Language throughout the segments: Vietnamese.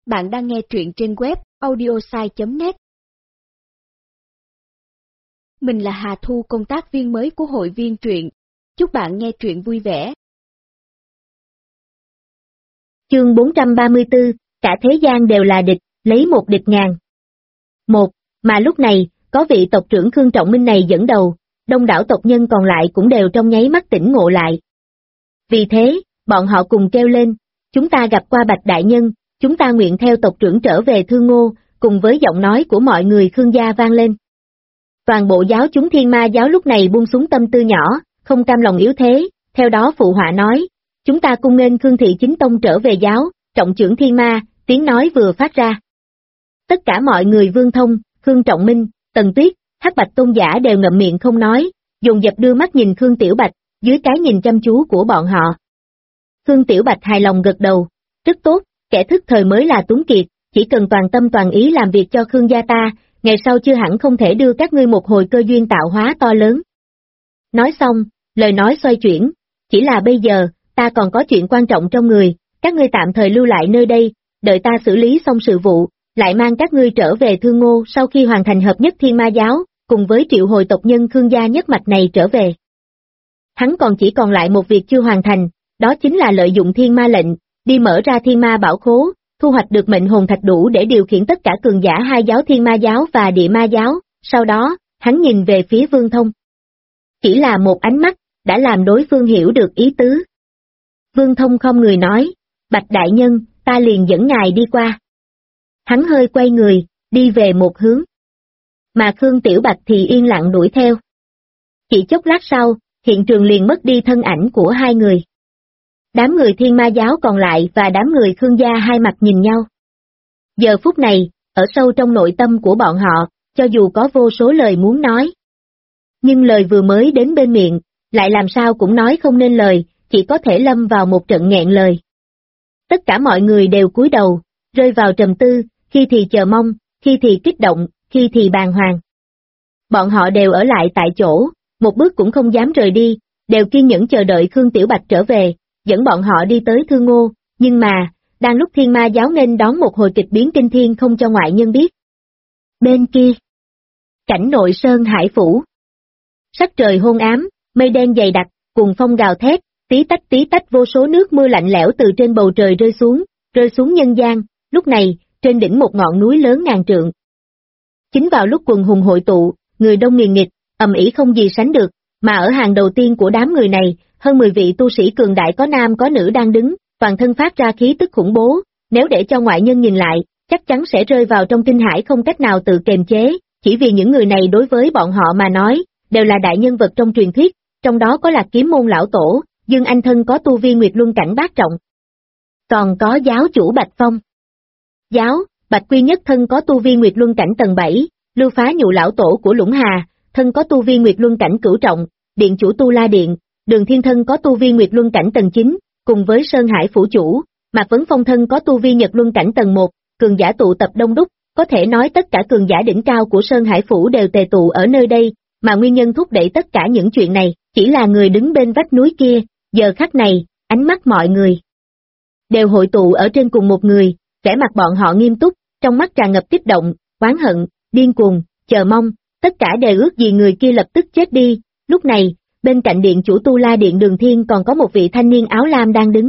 Bạn đang nghe truyện trên web audiosai.net. Mình là Hà Thu, công tác viên mới của hội viên truyện. Chúc bạn nghe truyện vui vẻ. Chương 434, cả thế gian đều là địch, lấy một địch ngàn. Mà lúc này, có vị tộc trưởng Khương Trọng Minh này dẫn đầu, đông đảo tộc nhân còn lại cũng đều trong nháy mắt tỉnh ngộ lại. Vì thế, bọn họ cùng kêu lên, chúng ta gặp qua Bạch Đại Nhân, chúng ta nguyện theo tộc trưởng trở về Thương Ngô, cùng với giọng nói của mọi người Khương gia vang lên. Toàn bộ giáo chúng Thiên Ma giáo lúc này buông xuống tâm tư nhỏ, không cam lòng yếu thế, theo đó phụ họa nói, chúng ta cung nghênh Khương Thị Chính Tông trở về giáo, trọng trưởng Thiên Ma, tiếng nói vừa phát ra. Tất cả mọi người Vương Thông, Khương Trọng Minh, Tần Tuyết, Hắc Bạch Tôn giả đều ngậm miệng không nói, dồn dập đưa mắt nhìn Khương Tiểu Bạch, dưới cái nhìn chăm chú của bọn họ. Khương Tiểu Bạch hài lòng gật đầu, rất tốt, kẻ thức thời mới là Tuấn Kiệt, chỉ cần toàn tâm toàn ý làm việc cho Khương gia ta, ngày sau chưa hẳn không thể đưa các ngươi một hồi cơ duyên tạo hóa to lớn. Nói xong, lời nói xoay chuyển, chỉ là bây giờ, ta còn có chuyện quan trọng trong người, các ngươi tạm thời lưu lại nơi đây, đợi ta xử lý xong sự vụ, lại mang các ngươi trở về Thương Ngô sau khi hoàn thành hợp nhất Thiên Ma giáo, cùng với triệu hồi tộc nhân Khương gia nhất mạch này trở về. Hắn chỉ còn lại một việc chưa hoàn thành, đó chính là lợi dụng Thiên Ma lệnh, đi mở ra Thiên Ma bảo khố, thu hoạch được mệnh hồn thạch đủ để điều khiển tất cả cường giả hai giáo Thiên Ma giáo và Địa Ma giáo, sau đó, hắn nhìn về phía Vương Thông. Chỉ là một ánh mắt, đã làm đối phương hiểu được ý tứ. Vương Thông không người nói, Bạch Đại Nhân, ta liền dẫn ngài đi qua. Hắn hơi quay người, đi về một hướng. Mà Khương Tiểu Bạch thì yên lặng đuổi theo. Chỉ chốc lát sau, hiện trường liền mất đi thân ảnh của hai người. Đám người Thiên Ma giáo còn lại và đám người Khương gia hai mặt nhìn nhau. Giờ phút này, ở sâu trong nội tâm của bọn họ, cho dù có vô số lời muốn nói. Nhưng lời vừa mới đến bên miệng, lại làm sao cũng nói không nên lời, chỉ có thể lâm vào một trận nghẹn lời. Tất cả mọi người đều cúi đầu, rơi vào trầm tư, khi thì chờ mong, khi thì kích động, khi thì bàng hoàng. Bọn họ đều ở lại tại chỗ, một bước cũng không dám rời đi, đều kiên nhẫn chờ đợi Khương Tiểu Bạch trở về, dẫn bọn họ đi tới Thương Ngô, nhưng mà, đang lúc Thiên Ma giáo nên đón một hồi kịch biến kinh thiên không cho ngoại nhân biết. Bên kia, cảnh nội sơn hải phủ. Sắc trời hôn ám, mây đen dày đặc, cùng phong gào thét, tí tách vô số nước mưa lạnh lẽo từ trên bầu trời rơi xuống nhân gian, lúc này, trên đỉnh một ngọn núi lớn ngàn trượng. Chính vào lúc quần hùng hội tụ, người đông nghìn nghịch, ầm ĩ không gì sánh được, mà ở hàng đầu tiên của đám người này, hơn 10 vị tu sĩ cường đại có nam có nữ đang đứng, toàn thân phát ra khí tức khủng bố, nếu để cho ngoại nhân nhìn lại, chắc chắn sẽ rơi vào trong kinh hãi không cách nào tự kiềm chế, chỉ vì những người này đối với bọn họ mà nói, đều là đại nhân vật trong truyền thuyết, trong đó có Lạc Kiếm môn lão tổ, Dương Anh thân có tu vi Nguyệt Luân cảnh bát trọng. Còn có giáo chủ Bạch Phong. Giáo, Bạch Quy Nhất thân có tu vi Nguyệt Luân cảnh tầng 7, Lưu Phá Nhụ lão tổ của Lũng Hà, thân có tu vi Nguyệt Luân cảnh cửu trọng, điện chủ Tu La Điện, Đường Thiên thân có tu vi Nguyệt Luân cảnh tầng 9, cùng với Sơn Hải phủ chủ, Mạc Vấn Phong thân có tu vi Nhật Luân cảnh tầng 1, cường giả tụ tập đông đúc, có thể nói tất cả cường giả đỉnh cao của Sơn Hải phủ đều tề tụ ở nơi đây, mà nguyên nhân thúc đẩy tất cả những chuyện này, chỉ là người đứng bên vách núi kia, giờ khắc này, ánh mắt mọi người đều hội tụ ở trên cùng một người, vẻ mặt bọn họ nghiêm túc, trong mắt tràn ngập kích động, oán hận, điên cuồng, chờ mong, tất cả đều ước gì người kia lập tức chết đi. Lúc này, bên cạnh điện chủ Tu La Điện Đường Thiên còn có một vị thanh niên áo lam đang đứng.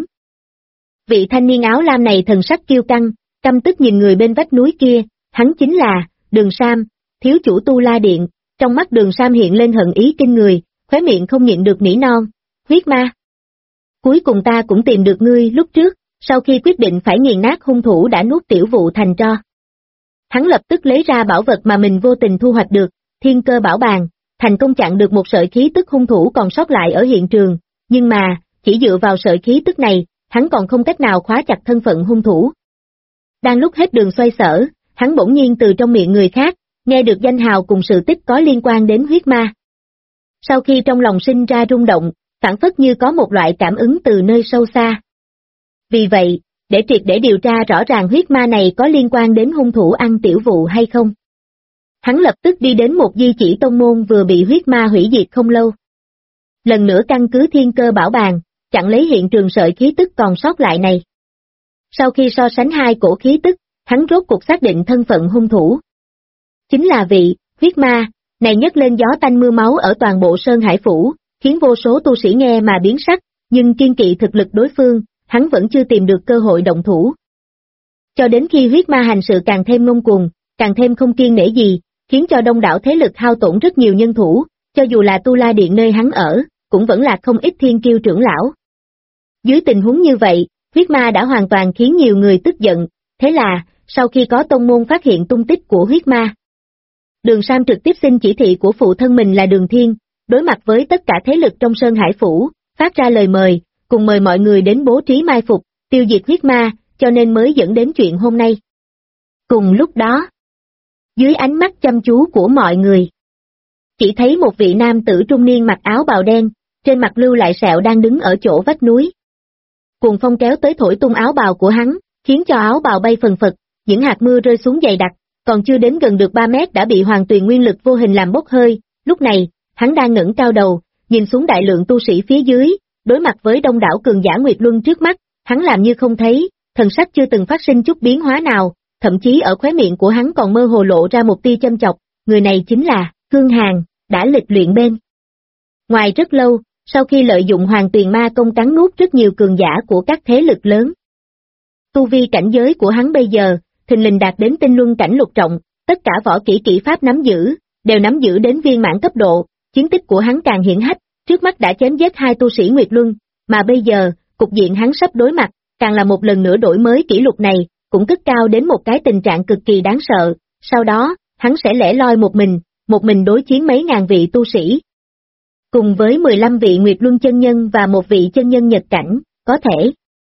Vị thanh niên áo lam này thần sắc kiêu căng, căm tức nhìn người bên vách núi kia, hắn chính là Đường Sam, thiếu chủ Tu La Điện. Trong mắt Đường Sam hiện lên hận ý kinh người, khóe miệng không nhịn được nỉ non, huyết ma. Cuối cùng ta cũng tìm được ngươi lúc trước, sau khi quyết định phải nghiền nát hung thủ đã nuốt tiểu vụ thành tro. Hắn lập tức lấy ra bảo vật mà mình vô tình thu hoạch được, Thiên Cơ Bảo Bàn, thành công chặn được một sợi khí tức hung thủ còn sót lại ở hiện trường, nhưng mà, chỉ dựa vào sợi khí tức này, hắn còn không cách nào khóa chặt thân phận hung thủ. Đang lúc hết đường xoay sở, hắn bỗng nhiên từ trong miệng người khác, nghe được danh hào cùng sự tích có liên quan đến huyết ma. Sau khi trong lòng sinh ra rung động, phảng phất như có một loại cảm ứng từ nơi sâu xa. Vì vậy, để triệt để điều tra rõ ràng huyết ma này có liên quan đến hung thủ ăn tiểu vụ hay không, hắn lập tức đi đến một di chỉ tông môn vừa bị huyết ma hủy diệt không lâu. Lần nữa căn cứ Thiên Cơ Bảo Bàn, chặn lấy hiện trường sợi khí tức còn sót lại này. Sau khi so sánh hai cổ khí tức, hắn rốt cuộc xác định thân phận hung thủ. Chính là vị huyết ma này nhấc lên gió tanh mưa máu ở toàn bộ Sơn Hải Phủ, khiến vô số tu sĩ nghe mà biến sắc, nhưng kiên kỵ thực lực đối phương, hắn vẫn chưa tìm được cơ hội động thủ. Cho đến khi huyết ma hành sự càng thêm ngông cuồng, càng thêm không kiêng nể gì, khiến cho đông đảo thế lực hao tổn rất nhiều nhân thủ, cho dù là Tu La Điện nơi hắn ở, cũng vẫn là không ít thiên kiêu trưởng lão. Dưới tình huống như vậy, huyết ma đã hoàn toàn khiến nhiều người tức giận, thế là, sau khi có tông môn phát hiện tung tích của huyết ma, Đường Sam trực tiếp xin chỉ thị của phụ thân mình là Đường Thiên, đối mặt với tất cả thế lực trong Sơn Hải Phủ, phát ra lời mời, cùng mời mọi người đến bố trí mai phục, tiêu diệt huyết ma, cho nên mới dẫn đến chuyện hôm nay. Cùng lúc đó, dưới ánh mắt chăm chú của mọi người, chỉ thấy một vị nam tử trung niên mặc áo bào đen, trên mặt lưu lại sẹo đang đứng ở chỗ vách núi. Cuồng phong kéo tới thổi tung áo bào của hắn, khiến cho áo bào bay phần phật, những hạt mưa rơi xuống dày đặc, còn chưa đến gần được 3 mét đã bị Hoàng Tuyền nguyên lực vô hình làm bốc hơi. Lúc này, hắn đang ngẩng cao đầu, nhìn xuống đại lượng tu sĩ phía dưới, đối mặt với đông đảo cường giả Nguyệt Luân trước mắt, hắn làm như không thấy, thần sắc chưa từng phát sinh chút biến hóa nào, thậm chí ở khóe miệng của hắn còn mơ hồ lộ ra một tia châm chọc, người này chính là Khương Hàn, đã lịch luyện bên ngoài rất lâu, sau khi lợi dụng Hoàng Tuyền ma công cắn nuốt rất nhiều cường giả của các thế lực lớn. Tu vi cảnh giới của hắn bây giờ, thình lình đạt đến tinh luân cảnh lục trọng, tất cả võ kỹ kỹ pháp nắm giữ, đều nắm giữ đến viên mãn cấp độ, chiến tích của hắn càng hiển hách, trước mắt đã chém giết 2 tu sĩ Nguyệt Luân, mà bây giờ, cục diện hắn sắp đối mặt, càng là một lần nữa đổi mới kỷ lục này, cũng cất cao đến một cái tình trạng cực kỳ đáng sợ, sau đó, hắn sẽ lẻ loi một mình đối chiến mấy ngàn vị tu sĩ. Cùng với 15 vị Nguyệt Luân chân nhân và một vị chân nhân Nhật cảnh, có thể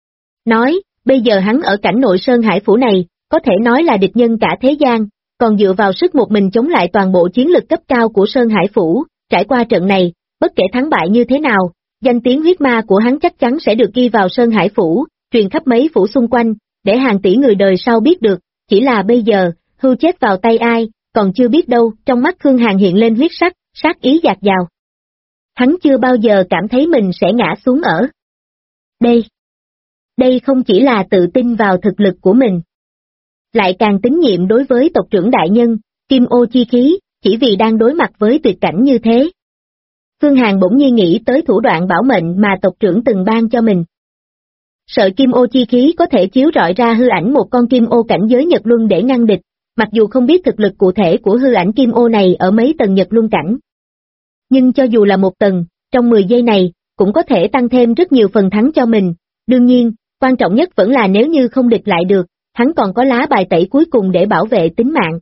nói, bây giờ hắn ở cảnh nội Sơn Hải Phủ này, có thể nói là địch nhân cả thế gian, còn dựa vào sức một mình chống lại toàn bộ chiến lực cấp cao của Sơn Hải Phủ, trải qua trận này, bất kể thắng bại như thế nào, danh tiếng huyết ma của hắn chắc chắn sẽ được ghi vào Sơn Hải Phủ, truyền khắp mấy phủ xung quanh, để hàng tỷ người đời sau biết được, chỉ là bây giờ, hưu chết vào tay ai, còn chưa biết đâu. Trong mắt Khương Hàn hiện lên huyết sắc, sát ý dạt dào. Hắn chưa bao giờ cảm thấy mình sẽ ngã xuống ở đây không chỉ là tự tin vào thực lực của mình, lại càng tín nhiệm đối với tộc trưởng đại nhân, Kim Ô chi khí, chỉ vì đang đối mặt với tuyệt cảnh như thế. Khương Hàn bỗng nhiên nghĩ tới thủ đoạn bảo mệnh mà tộc trưởng từng ban cho mình. Sợi Kim Ô chi khí có thể chiếu rọi ra hư ảnh một con Kim Ô cảnh giới Nhật Luân để ngăn địch, mặc dù không biết thực lực cụ thể của hư ảnh Kim Ô này ở mấy tầng Nhật Luân cảnh. Nhưng cho dù là một tầng, trong 10 giây này, cũng có thể tăng thêm rất nhiều phần thắng cho mình. Đương nhiên, quan trọng nhất vẫn là nếu như không địch lại được, hắn còn có lá bài tẩy cuối cùng để bảo vệ tính mạng.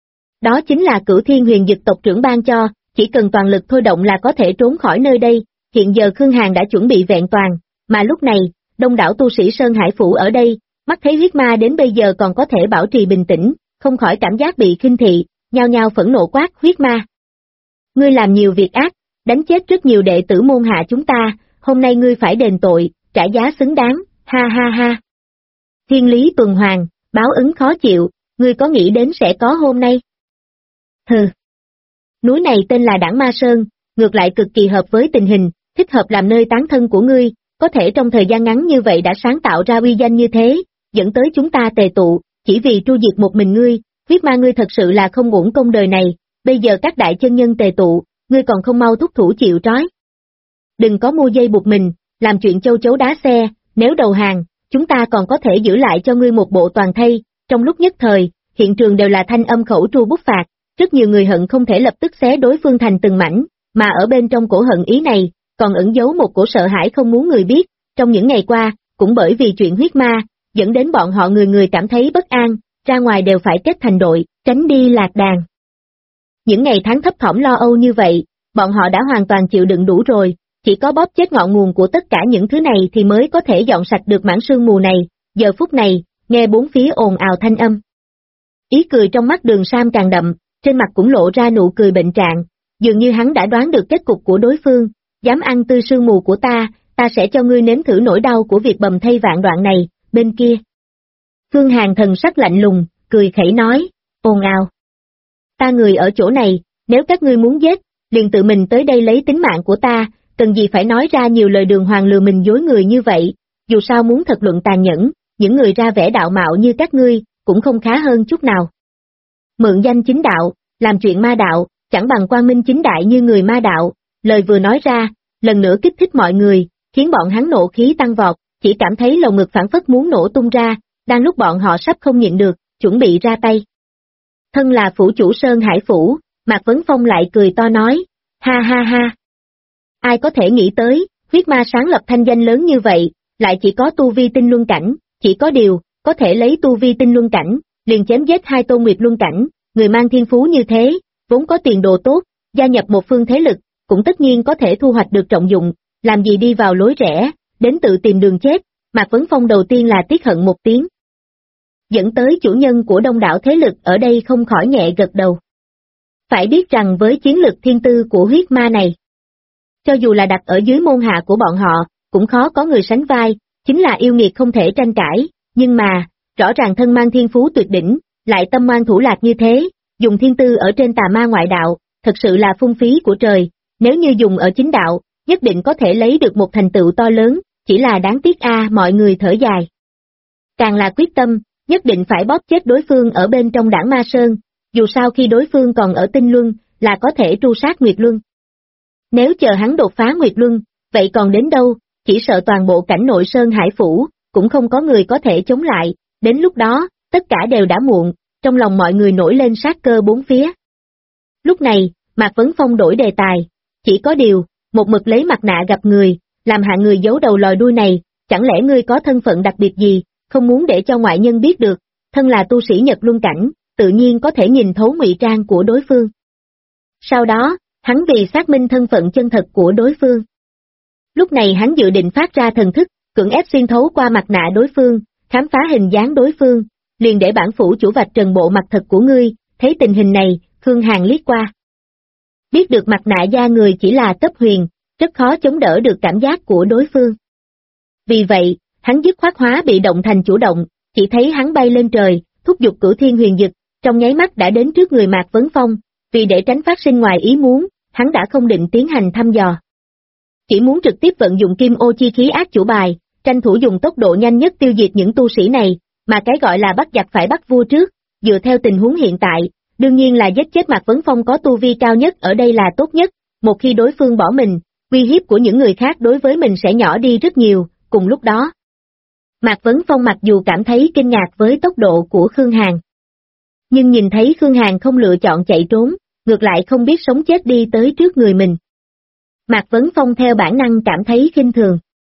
Đó chính là Cửu Thiên Huyền Dực tộc trưởng ban cho, chỉ cần toàn lực thôi động là có thể trốn khỏi nơi đây. Hiện giờ Khương Hàn đã chuẩn bị vẹn toàn, mà lúc này, đông đảo tu sĩ Sơn Hải Phủ ở đây, mắt thấy huyết ma đến bây giờ còn có thể bảo trì bình tĩnh, không khỏi cảm giác bị khinh thị, nhao nhao phẫn nộ quát: huyết ma! Ngươi làm nhiều việc ác, đánh chết rất nhiều đệ tử môn hạ chúng ta, hôm nay ngươi phải đền tội, trả giá xứng đáng, ha ha ha. Thiên lý tuần hoàn, báo ứng khó chịu, ngươi có nghĩ đến sẽ có hôm nay? Hừ. Núi này tên là Đảng Ma Sơn, ngược lại cực kỳ hợp với tình hình, thích hợp làm nơi tán thân của ngươi, có thể trong thời gian ngắn như vậy đã sáng tạo ra uy danh như thế, dẫn tới chúng ta tề tụ, chỉ vì tru diệt một mình ngươi, huyết ma ngươi thật sự là không uổng công đời này, bây giờ các đại chân nhân tề tụ, ngươi còn không mau thúc thủ chịu trói. Đừng có mua dây buộc mình, làm chuyện châu chấu đá xe, nếu đầu hàng, chúng ta còn có thể giữ lại cho ngươi một bộ toàn thây. Trong lúc nhất thời, hiện trường đều là thanh âm khẩu tru bút phạt, rất nhiều người hận không thể lập tức xé đối phương thành từng mảnh, mà ở bên trong cổ hận ý này, còn ẩn giấu một cổ sợ hãi không muốn người biết. Trong những ngày qua, cũng bởi vì chuyện huyết ma, dẫn đến bọn họ người người cảm thấy bất an, ra ngoài đều phải kết thành đội, tránh đi lạc đàn. Những ngày tháng thấp thỏm lo âu như vậy, bọn họ đã hoàn toàn chịu đựng đủ rồi, chỉ có bóp chết ngọn nguồn của tất cả những thứ này thì mới có thể dọn sạch được mảng sương mù này. Giờ phút này, nghe bốn phía ồn ào thanh âm. Ý cười trong mắt Đường Sam càng đậm, trên mặt cũng lộ ra nụ cười bệnh trạng, dường như hắn đã đoán được kết cục của đối phương, dám ăn tươi sương mù của ta sẽ cho ngươi nếm thử nỗi đau của việc bầm thây vạn đoạn này. Bên kia, Khương Hàn thần sắc lạnh lùng, cười khẩy nói, ồn ào. Ta người ở chỗ này, nếu các ngươi muốn giết, liền tự mình tới đây lấy tính mạng của ta, cần gì phải nói ra nhiều lời đường hoàng lừa mình dối người như vậy, dù sao muốn thật luận tàn nhẫn, những người ra vẻ đạo mạo như các ngươi, cũng không khá hơn chút nào. Mượn danh chính đạo, làm chuyện ma đạo, chẳng bằng quang minh chính đại như người ma đạo, lời vừa nói ra, lần nữa kích thích mọi người, khiến bọn hắn nộ khí tăng vọt, chỉ cảm thấy lồng ngực phảng phất muốn nổ tung ra, đang lúc bọn họ sắp không nhịn được, chuẩn bị ra tay. Thân là phủ chủ Sơn Hải Phủ, Mạc Vấn Phong lại cười to nói, ha ha ha. Ai có thể nghĩ tới, huyết ma sáng lập thanh danh lớn như vậy, lại chỉ có tu vi tinh luân cảnh, chỉ có điều, có thể lấy tu vi tinh luân cảnh, liền chém giết 2 tôn nguyệt luân cảnh, người mang thiên phú như thế, vốn có tiền đồ tốt, gia nhập một phương thế lực, cũng tất nhiên có thể thu hoạch được trọng dụng, làm gì đi vào lối rẽ, đến tự tìm đường chết, Mạc Vấn Phong đầu tiên là tiếc hận một tiếng. Dẫn tới chủ nhân của đông đảo thế lực ở đây không khỏi nhẹ gật đầu. Phải biết rằng với chiến lực thiên tư của huyết ma này, cho dù là đặt ở dưới môn hạ của bọn họ, cũng khó có người sánh vai, chính là yêu nghiệt không thể tranh cãi, nhưng mà, rõ ràng thân mang thiên phú tuyệt đỉnh, lại tâm ngoan thủ lạc như thế, dùng thiên tư ở trên tà ma ngoại đạo, thật sự là phung phí của trời, nếu như dùng ở chính đạo, nhất định có thể lấy được một thành tựu to lớn, chỉ là đáng tiếc mọi người thở dài. Càng là quyết tâm, nhất định phải bóp chết đối phương ở bên trong Đảng Ma Sơn, dù sao khi đối phương còn ở tinh luân, là có thể tru sát Nguyệt Luân. Nếu chờ hắn đột phá Nguyệt Luân, vậy còn đến đâu, chỉ sợ toàn bộ cảnh nội Sơn Hải Phủ, cũng không có người có thể chống lại, đến lúc đó, tất cả đều đã muộn, trong lòng mọi người nổi lên sát cơ bốn phía. Lúc này, Mạc Vấn Phong đổi đề tài, chỉ có điều, một mực lấy mặt nạ gặp người, làm hạng người giấu đầu lòi đuôi này, chẳng lẽ ngươi có thân phận đặc biệt gì, không muốn để cho ngoại nhân biết được, thân là tu sĩ Nhật Luân cảnh, tự nhiên có thể nhìn thấu ngụy trang của đối phương. Sau đó, hắn vì xác minh thân phận chân thật của đối phương. Lúc này hắn dự định phát ra thần thức, cưỡng ép xuyên thấu qua mặt nạ đối phương, khám phá hình dáng đối phương, liền để bản phủ chủ vạch trần bộ mặt thật của ngươi, thấy tình hình này, Khương Hàn liếc qua. Biết được mặt nạ da người chỉ là cấp huyền, rất khó chống đỡ được cảm giác của đối phương. Vì vậy, hắn dứt khoát hóa bị động thành chủ động, chỉ thấy hắn bay lên trời, thúc giục Cửu Thiên Huyền Dực, trong nháy mắt đã đến trước người Mạc Vấn Phong, vì để tránh phát sinh ngoài ý muốn, hắn đã không định tiến hành thăm dò. Chỉ muốn trực tiếp vận dụng Kim Ô chi khí ác chủ bài, tranh thủ dùng tốc độ nhanh nhất tiêu diệt những tu sĩ này, mà cái gọi là bắt giặc phải bắt vua trước, dựa theo tình huống hiện tại, đương nhiên là giết chết Mạc Vấn Phong có tu vi cao nhất ở đây là tốt nhất, một khi đối phương bỏ mình, uy hiếp của những người khác đối với mình sẽ nhỏ đi rất nhiều, cùng lúc đó. Mạc Vấn Phong mặc dù cảm thấy kinh ngạc với tốc độ của Khương Hàn, nhưng nhìn thấy Khương Hàn không lựa chọn chạy trốn, ngược lại không biết sống chết đi tới trước người mình. Mạc Vấn Phong theo bản năng cảm thấy khinh thường.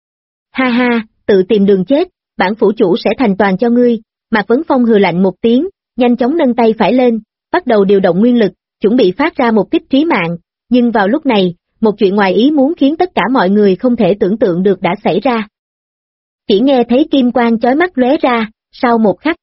Ha ha, tự tìm đường chết, bản phủ chủ sẽ thành toàn cho ngươi, Mạc Vấn Phong hừ lạnh một tiếng, nhanh chóng nâng tay phải lên, bắt đầu điều động nguyên lực, chuẩn bị phát ra một kích trí mạng, nhưng vào lúc này, một chuyện ngoài ý muốn khiến tất cả mọi người không thể tưởng tượng được đã xảy ra. Chỉ nghe thấy kim quang chói mắt lóe ra, sau một khắc.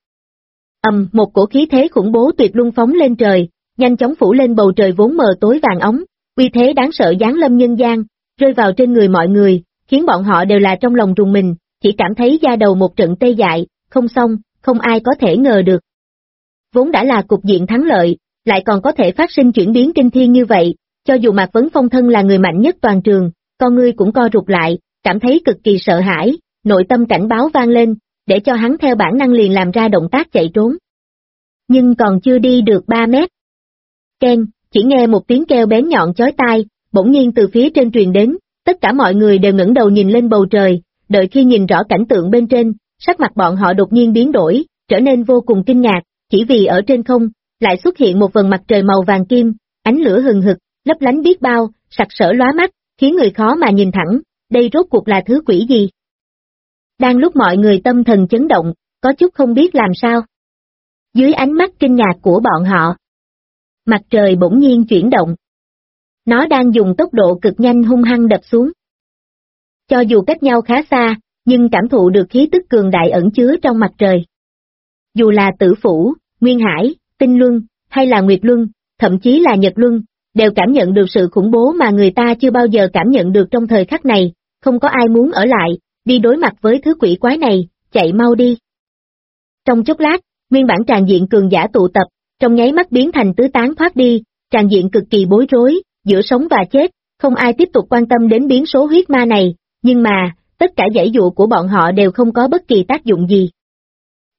Một cổ khí thế khủng bố tuyệt luân phóng lên trời, nhanh chóng phủ lên bầu trời vốn mờ tối vàng óng, uy thế đáng sợ giáng lâm nhân gian, rơi vào trên người mọi người, khiến bọn họ đều là trong lòng rùng mình, chỉ cảm thấy da đầu một trận tê dại, không xong, không ai có thể ngờ được. Vốn đã là cục diện thắng lợi, lại còn có thể phát sinh chuyển biến kinh thiên như vậy, cho dù Mạc Vấn Phong thân là người mạnh nhất toàn trường, con ngươi cũng co rụt lại, cảm thấy cực kỳ sợ hãi, nội tâm cảnh báo vang lên, để cho hắn theo bản năng liền làm ra động tác chạy trốn. Nhưng còn chưa đi được 3 mét. Keng, chỉ nghe một tiếng kêu bén nhọn chói tai, bỗng nhiên từ phía trên truyền đến, tất cả mọi người đều ngẩng đầu nhìn lên bầu trời, đợi khi nhìn rõ cảnh tượng bên trên, sắc mặt bọn họ đột nhiên biến đổi, trở nên vô cùng kinh ngạc, chỉ vì ở trên không, lại xuất hiện một vầng mặt trời màu vàng kim, ánh lửa hừng hực, lấp lánh biết bao, sặc sỡ lóa mắt, khiến người khó mà nhìn thẳng, đây rốt cuộc là thứ quỷ gì? Đang lúc mọi người tâm thần chấn động, có chút không biết làm sao. Dưới ánh mắt kinh ngạc của bọn họ, mặt trời bỗng nhiên chuyển động. Nó đang dùng tốc độ cực nhanh hung hăng đập xuống. Cho dù cách nhau khá xa, nhưng cảm thụ được khí tức cường đại ẩn chứa trong mặt trời. Dù là Tử Phủ, Nguyên Hải, Tinh Luân, hay là Nguyệt Luân, thậm chí là Nhật Luân, đều cảm nhận được sự khủng bố mà người ta chưa bao giờ cảm nhận được trong thời khắc này, không có ai muốn ở lại, đi đối mặt với thứ quỷ quái này, chạy mau đi. Trong chốc lát, nguyên bản tràn diện cường giả tụ tập, trong nháy mắt biến thành tứ tán thoát đi, tràn diện cực kỳ bối rối, giữa sống và chết, không ai tiếp tục quan tâm đến biến số huyết ma này, nhưng mà, tất cả giãy dụa của bọn họ đều không có bất kỳ tác dụng gì.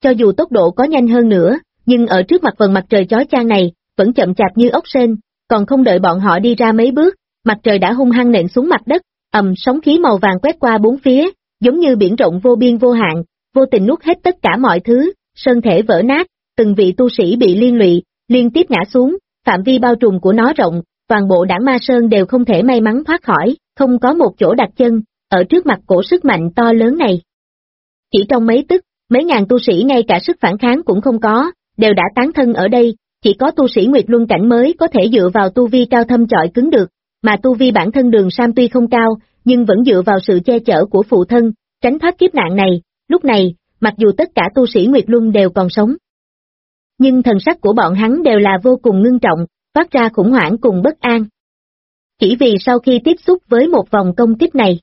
cho dù tốc độ có nhanh hơn nữa, nhưng ở trước mặt vầng mặt trời chói chang này, vẫn chậm chạp như ốc sên, còn không đợi bọn họ đi ra mấy bước, mặt trời đã hung hăng nện xuống mặt đất, sóng khí màu vàng quét qua bốn phía, giống như biển rộng vô biên vô hạn, vô tình nuốt hết tất cả mọi thứ, sơn thể vỡ nát, từng vị tu sĩ bị liên lụy, liên tiếp ngã xuống, phạm vi bao trùm của nó rộng, toàn bộ Đảng Ma Sơn đều không thể may mắn thoát khỏi, không có một chỗ đặt chân, ở trước mặt cổ sức mạnh to lớn này. Chỉ trong mấy tức, mấy ngàn tu sĩ ngay cả sức phản kháng cũng không có, đều đã tán thân ở đây, chỉ có tu sĩ Nguyệt Luân cảnh mới có thể dựa vào tu vi cao thâm chọi cứng được, mà tu vi bản thân Đường Sam tuy không cao, nhưng vẫn dựa vào sự che chở của phụ thân, tránh thoát kiếp nạn này. Lúc này, mặc dù tất cả tu sĩ Nguyệt Luân đều còn sống, nhưng thần sắc của bọn hắn đều là vô cùng ngưng trọng, phát ra khủng hoảng cùng bất an. Chỉ vì sau khi tiếp xúc với một vòng công kích này,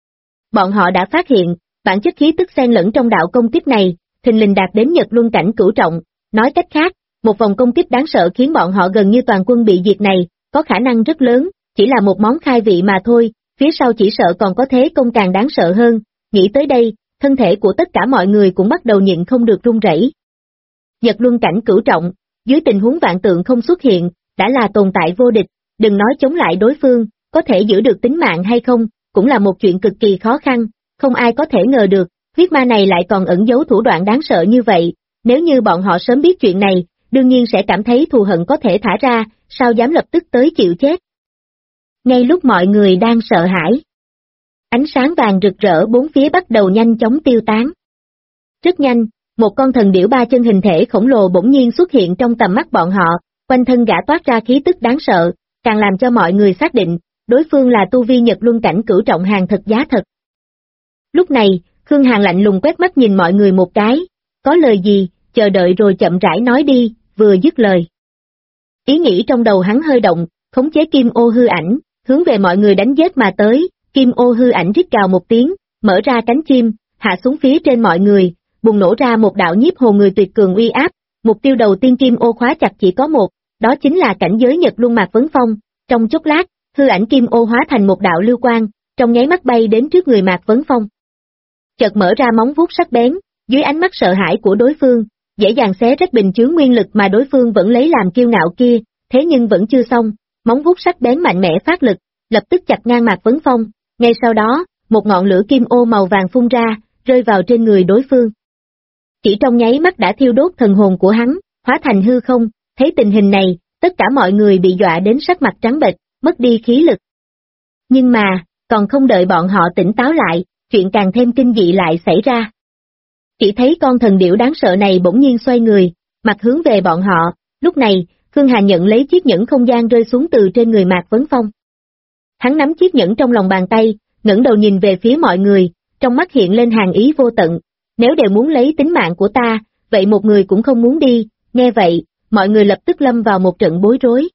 bọn họ đã phát hiện, bản chất khí tức xen lẫn trong đạo công kích này, thình lình đạt đến Nhật Luân cảnh cửu trọng, nói cách khác, một vòng công kích đáng sợ khiến bọn họ gần như toàn quân bị diệt này, có khả năng rất lớn, chỉ là một món khai vị mà thôi, phía sau chỉ sợ còn có thế công càng đáng sợ hơn, nghĩ tới đây, thân thể của tất cả mọi người cũng bắt đầu nhịn không được run rẩy. Nhật Luân cảnh cửu trọng, dưới tình huống vạn tượng không xuất hiện, đã là tồn tại vô địch, đừng nói chống lại đối phương, có thể giữ được tính mạng hay không, cũng là một chuyện cực kỳ khó khăn, không ai có thể ngờ được, huyết ma này lại còn ẩn giấu thủ đoạn đáng sợ như vậy, nếu như bọn họ sớm biết chuyện này, đương nhiên sẽ cảm thấy thù hận có thể thả ra, sao dám lập tức tới chịu chết. Ngay lúc mọi người đang sợ hãi, ánh sáng vàng rực rỡ bốn phía bắt đầu nhanh chóng tiêu tán. Rất nhanh, một con thần điểu ba chân hình thể khổng lồ bỗng nhiên xuất hiện trong tầm mắt bọn họ, quanh thân gã toát ra khí tức đáng sợ, càng làm cho mọi người xác định, đối phương là tu vi Nhật Luân cảnh cửu trọng hàng thật giá thật. Lúc này, Khương Hàn lạnh lùng quét mắt nhìn mọi người một cái, có lời gì, chờ đợi rồi chậm rãi nói đi, vừa dứt lời. Ý nghĩ trong đầu hắn hơi động, khống chế kim ô hư ảnh, hướng về mọi người đánh giết mà tới, kim ô hư ảnh rít gào một tiếng, mở ra cánh chim, hạ xuống phía trên mọi người, bùng nổ ra một đạo nhiếp hồn người tuyệt cường uy áp, mục tiêu đầu tiên kim ô khóa chặt chỉ có một, đó chính là cảnh giới Nhật Luân Mạc Vấn Phong, trong chốc lát, hư ảnh kim ô hóa thành một đạo lưu quang, trong nháy mắt bay đến trước người Mạc Vấn Phong. Chợt mở ra móng vuốt sắc bén, dưới ánh mắt sợ hãi của đối phương, dễ dàng xé rách bình chướng nguyên lực mà đối phương vẫn lấy làm kiêu ngạo kia, thế nhưng vẫn chưa xong, móng vuốt sắc bén mạnh mẽ phát lực, lập tức chặt ngang Mạc Vấn Phong, ngay sau đó, một ngọn lửa kim ô màu vàng phun ra, rơi vào trên người đối phương. Chỉ trong nháy mắt đã thiêu đốt thần hồn của hắn, hóa thành hư không, thấy tình hình này, tất cả mọi người bị dọa đến sắc mặt trắng bệch, mất đi khí lực. Nhưng mà, còn không đợi bọn họ tỉnh táo lại, chuyện càng thêm kinh dị lại xảy ra. Chỉ thấy con thần điểu đáng sợ này bỗng nhiên xoay người, mặt hướng về bọn họ, lúc này, Khương Hà nhận lấy chiếc nhẫn không gian rơi xuống từ trên người Mạc Vấn Phong. Hắn nắm chiếc nhẫn trong lòng bàn tay, ngẩng đầu nhìn về phía mọi người, trong mắt hiện lên hàn ý vô tận, nếu đều muốn lấy tính mạng của ta, vậy một người cũng không muốn đi, nghe vậy, mọi người lập tức lâm vào một trận bối rối.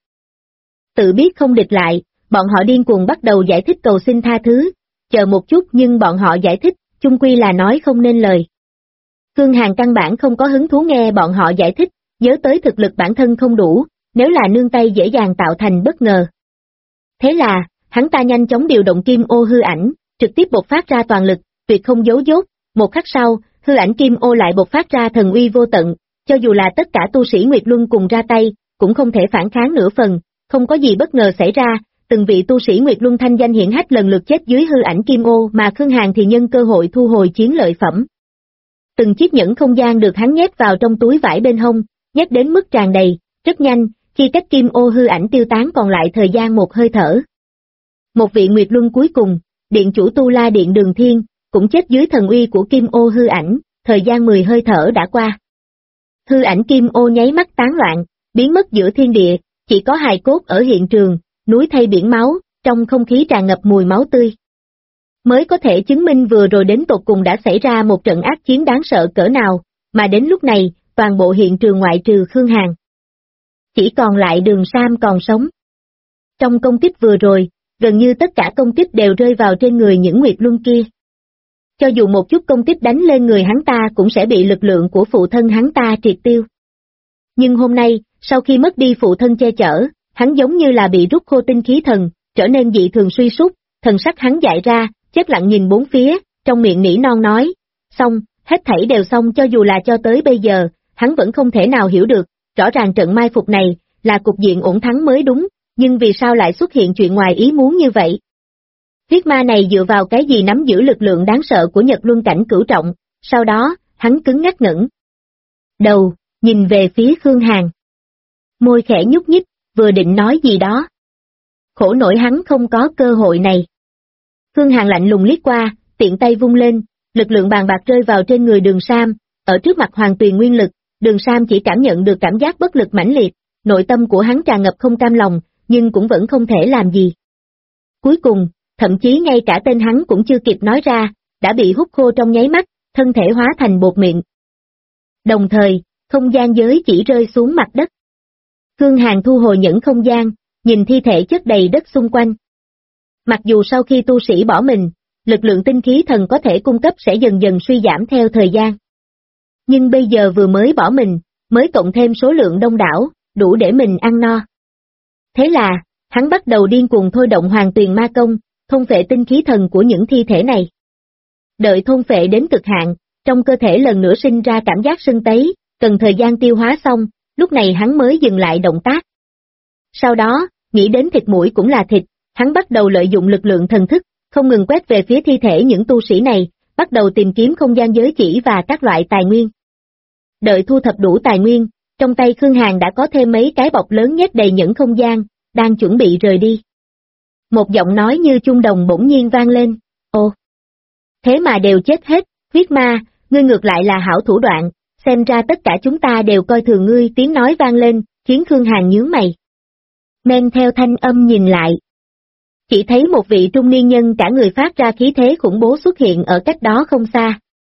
Tự biết không địch lại, bọn họ điên cuồng bắt đầu giải thích cầu xin tha thứ, chờ một chút nhưng bọn họ giải thích, chung quy là nói không nên lời. Khương Hàn căn bản không có hứng thú nghe bọn họ giải thích, nhớ tới thực lực bản thân không đủ, nếu là nương tay dễ dàng tạo thành bất ngờ. Thế là, hắn ta nhanh chóng điều động kim ô hư ảnh, trực tiếp bộc phát ra toàn lực, tuyệt không giấu dốt, một khắc sau, hư ảnh kim ô lại bộc phát ra thần uy vô tận, cho dù là tất cả tu sĩ Nguyệt Luân cùng ra tay, cũng không thể phản kháng nửa phần, không có gì bất ngờ xảy ra, từng vị tu sĩ Nguyệt Luân thanh danh hiển hách lần lượt chết dưới hư ảnh kim ô mà Khương Hàn thì nhân cơ hội thu hồi chiến lợi phẩm. Từng chiếc nhẫn không gian được hắn nhét vào trong túi vải bên hông, nhét đến mức tràn đầy, rất nhanh, khi cách kim ô hư ảnh tiêu tán còn lại thời gian một hơi thở. Một vị Nguyệt Luân cuối cùng, điện chủ Tu La Điện Đường Thiên, cũng chết dưới thần uy của kim ô hư ảnh, thời gian 10 hơi thở đã qua. Hư ảnh kim ô nháy mắt tán loạn, biến mất giữa thiên địa, chỉ có hài cốt ở hiện trường, núi thay biển máu, trong không khí tràn ngập mùi máu tươi. Mới có thể chứng minh vừa rồi đến tột cùng đã xảy ra một trận ác chiến đáng sợ cỡ nào, mà đến lúc này, toàn bộ hiện trường ngoại trừ Khương Hàn. Chỉ còn lại Đường Sam còn sống. Trong công kích vừa rồi, gần như tất cả công kích đều rơi vào trên người những Nguyệt Luân kia. Cho dù một chút công kích đánh lên người hắn ta cũng sẽ bị lực lượng của phụ thân hắn ta triệt tiêu. Nhưng hôm nay, sau khi mất đi phụ thân che chở, hắn giống như là bị rút khô tinh khí thần, trở nên dị thường suy sút, thần sắc hắn dại ra, chết lặng nhìn bốn phía, trong miệng nỉ non nói, xong, Hết thảy đều xong, cho dù là cho tới bây giờ, hắn vẫn không thể nào hiểu được, rõ ràng trận mai phục này là cục diện ổn thắng mới đúng, nhưng vì sao lại xuất hiện chuyện ngoài ý muốn như vậy? Huyết ma này dựa vào cái gì nắm giữ lực lượng đáng sợ của Nhật Luân cảnh cửu trọng? Sau đó, hắn cứng ngắc ngẩng đầu, nhìn về phía Khương Hàn. Môi khẽ nhúc nhích, vừa định nói gì đó. Khổ nổi hắn không có cơ hội này. Khương Hàn lạnh lùng liếc qua, tiện tay vung lên, lực lượng bàn bạc rơi vào trên người Đường Sam, ở trước mặt Hoàng Tuyền nguyên lực, Đường Sam chỉ cảm nhận được cảm giác bất lực mãnh liệt, nội tâm của hắn tràn ngập không cam lòng, nhưng cũng vẫn không thể làm gì. Cuối cùng, thậm chí ngay cả tên hắn cũng chưa kịp nói ra, đã bị hút khô trong nháy mắt, thân thể hóa thành bột mịn. Đồng thời, không gian giới chỉ rơi xuống mặt đất. Khương Hàn thu hồi nhẫn không gian, nhìn thi thể chất đầy đất xung quanh. Mặc dù sau khi tu sĩ bỏ mình, lực lượng tinh khí thần có thể cung cấp sẽ dần dần suy giảm theo thời gian. Nhưng bây giờ vừa mới bỏ mình, mới cộng thêm số lượng đông đảo, đủ để mình ăn no. Thế là, hắn bắt đầu điên cuồng thôi động Hoàng Tuyền ma công, thôn phệ tinh khí thần của những thi thể này. Đợi thôn phệ đến cực hạn, trong cơ thể lần nữa sinh ra cảm giác sưng tấy, cần thời gian tiêu hóa xong, lúc này hắn mới dừng lại động tác. Sau đó, nghĩ đến thịt mũi cũng là thịt, hắn bắt đầu lợi dụng lực lượng thần thức, không ngừng quét về phía thi thể những tu sĩ này, bắt đầu tìm kiếm không gian giới chỉ và các loại tài nguyên. Đợi thu thập đủ tài nguyên, trong tay Khương Hàn đã có thêm mấy cái bọc lớn nhét đầy những không gian, đang chuẩn bị rời đi. Một giọng nói như chuông đồng bỗng nhiên vang lên, ồ, thế mà đều chết hết, huyết ma, ngươi ngược lại là hảo thủ đoạn, xem ra tất cả chúng ta đều coi thường ngươi. Tiếng nói vang lên, khiến Khương Hàn nhướng mày. Men theo thanh âm nhìn lại. Chỉ thấy một vị trung niên nhân cả người phát ra khí thế khủng bố xuất hiện ở cách đó không xa.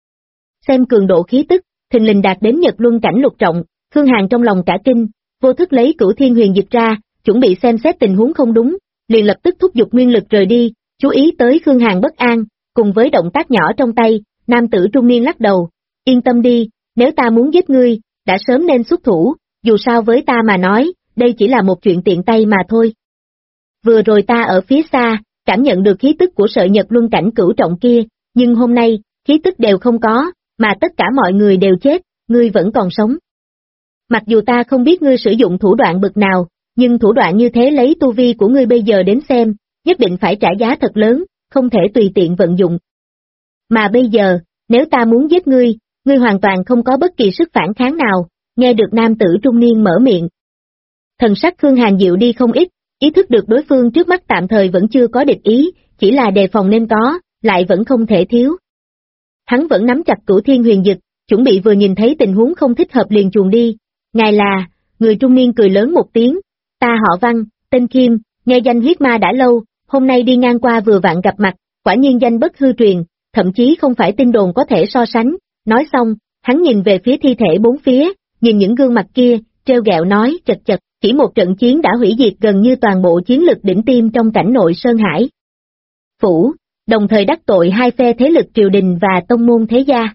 Xem cường độ khí tức, thình lình đạt đến Nhật Luân cảnh lục trọng, Khương Hàn trong lòng cả kinh, vô thức lấy Cửu Thiên Huyền Dịch ra, chuẩn bị xem xét tình huống không đúng, liền lập tức thúc giục nguyên lực rời đi, chú ý tới Khương Hàn bất an, cùng với động tác nhỏ trong tay, nam tử trung niên lắc đầu, yên tâm đi, nếu ta muốn giết ngươi, đã sớm nên xuất thủ, dù sao với ta mà nói, đây chỉ là một chuyện tiện tay mà thôi. Vừa rồi ta ở phía xa, cảm nhận được khí tức của sợi Nhật Luân cảnh cửu trọng kia, nhưng hôm nay, khí tức đều không có, mà tất cả mọi người đều chết, ngươi vẫn còn sống. Mặc dù ta không biết ngươi sử dụng thủ đoạn bực nào, nhưng thủ đoạn như thế lấy tu vi của ngươi bây giờ đến xem, nhất định phải trả giá thật lớn, không thể tùy tiện vận dụng. Mà bây giờ, nếu ta muốn giết ngươi, ngươi hoàn toàn không có bất kỳ sức phản kháng nào, nghe được nam tử trung niên mở miệng. Thần sắc Khương Hàn dịu đi không ít, ý thức được đối phương trước mắt tạm thời vẫn chưa có địch ý, chỉ là đề phòng nên có, lại vẫn không thể thiếu. Hắn vẫn nắm chặt Cửu Thiên Huyền Dịch, chuẩn bị vừa nhìn thấy tình huống không thích hợp liền chuồn đi. Ngài là, người trung niên cười lớn một tiếng, ta họ Văn, tên Kim, nghe danh huyết ma đã lâu, hôm nay đi ngang qua vừa vặn gặp mặt, quả nhiên danh bất hư truyền, thậm chí không phải tin đồn có thể so sánh. Nói xong, hắn nhìn về phía thi thể bốn phía, nhìn những gương mặt kia, trêu ghẹo nói chật chật, chỉ một trận chiến đã hủy diệt gần như toàn bộ chiến lực đỉnh tiêm trong cảnh nội Sơn Hải Phủ, đồng thời đắc tội hai phe thế lực triều đình và tông môn thế gia.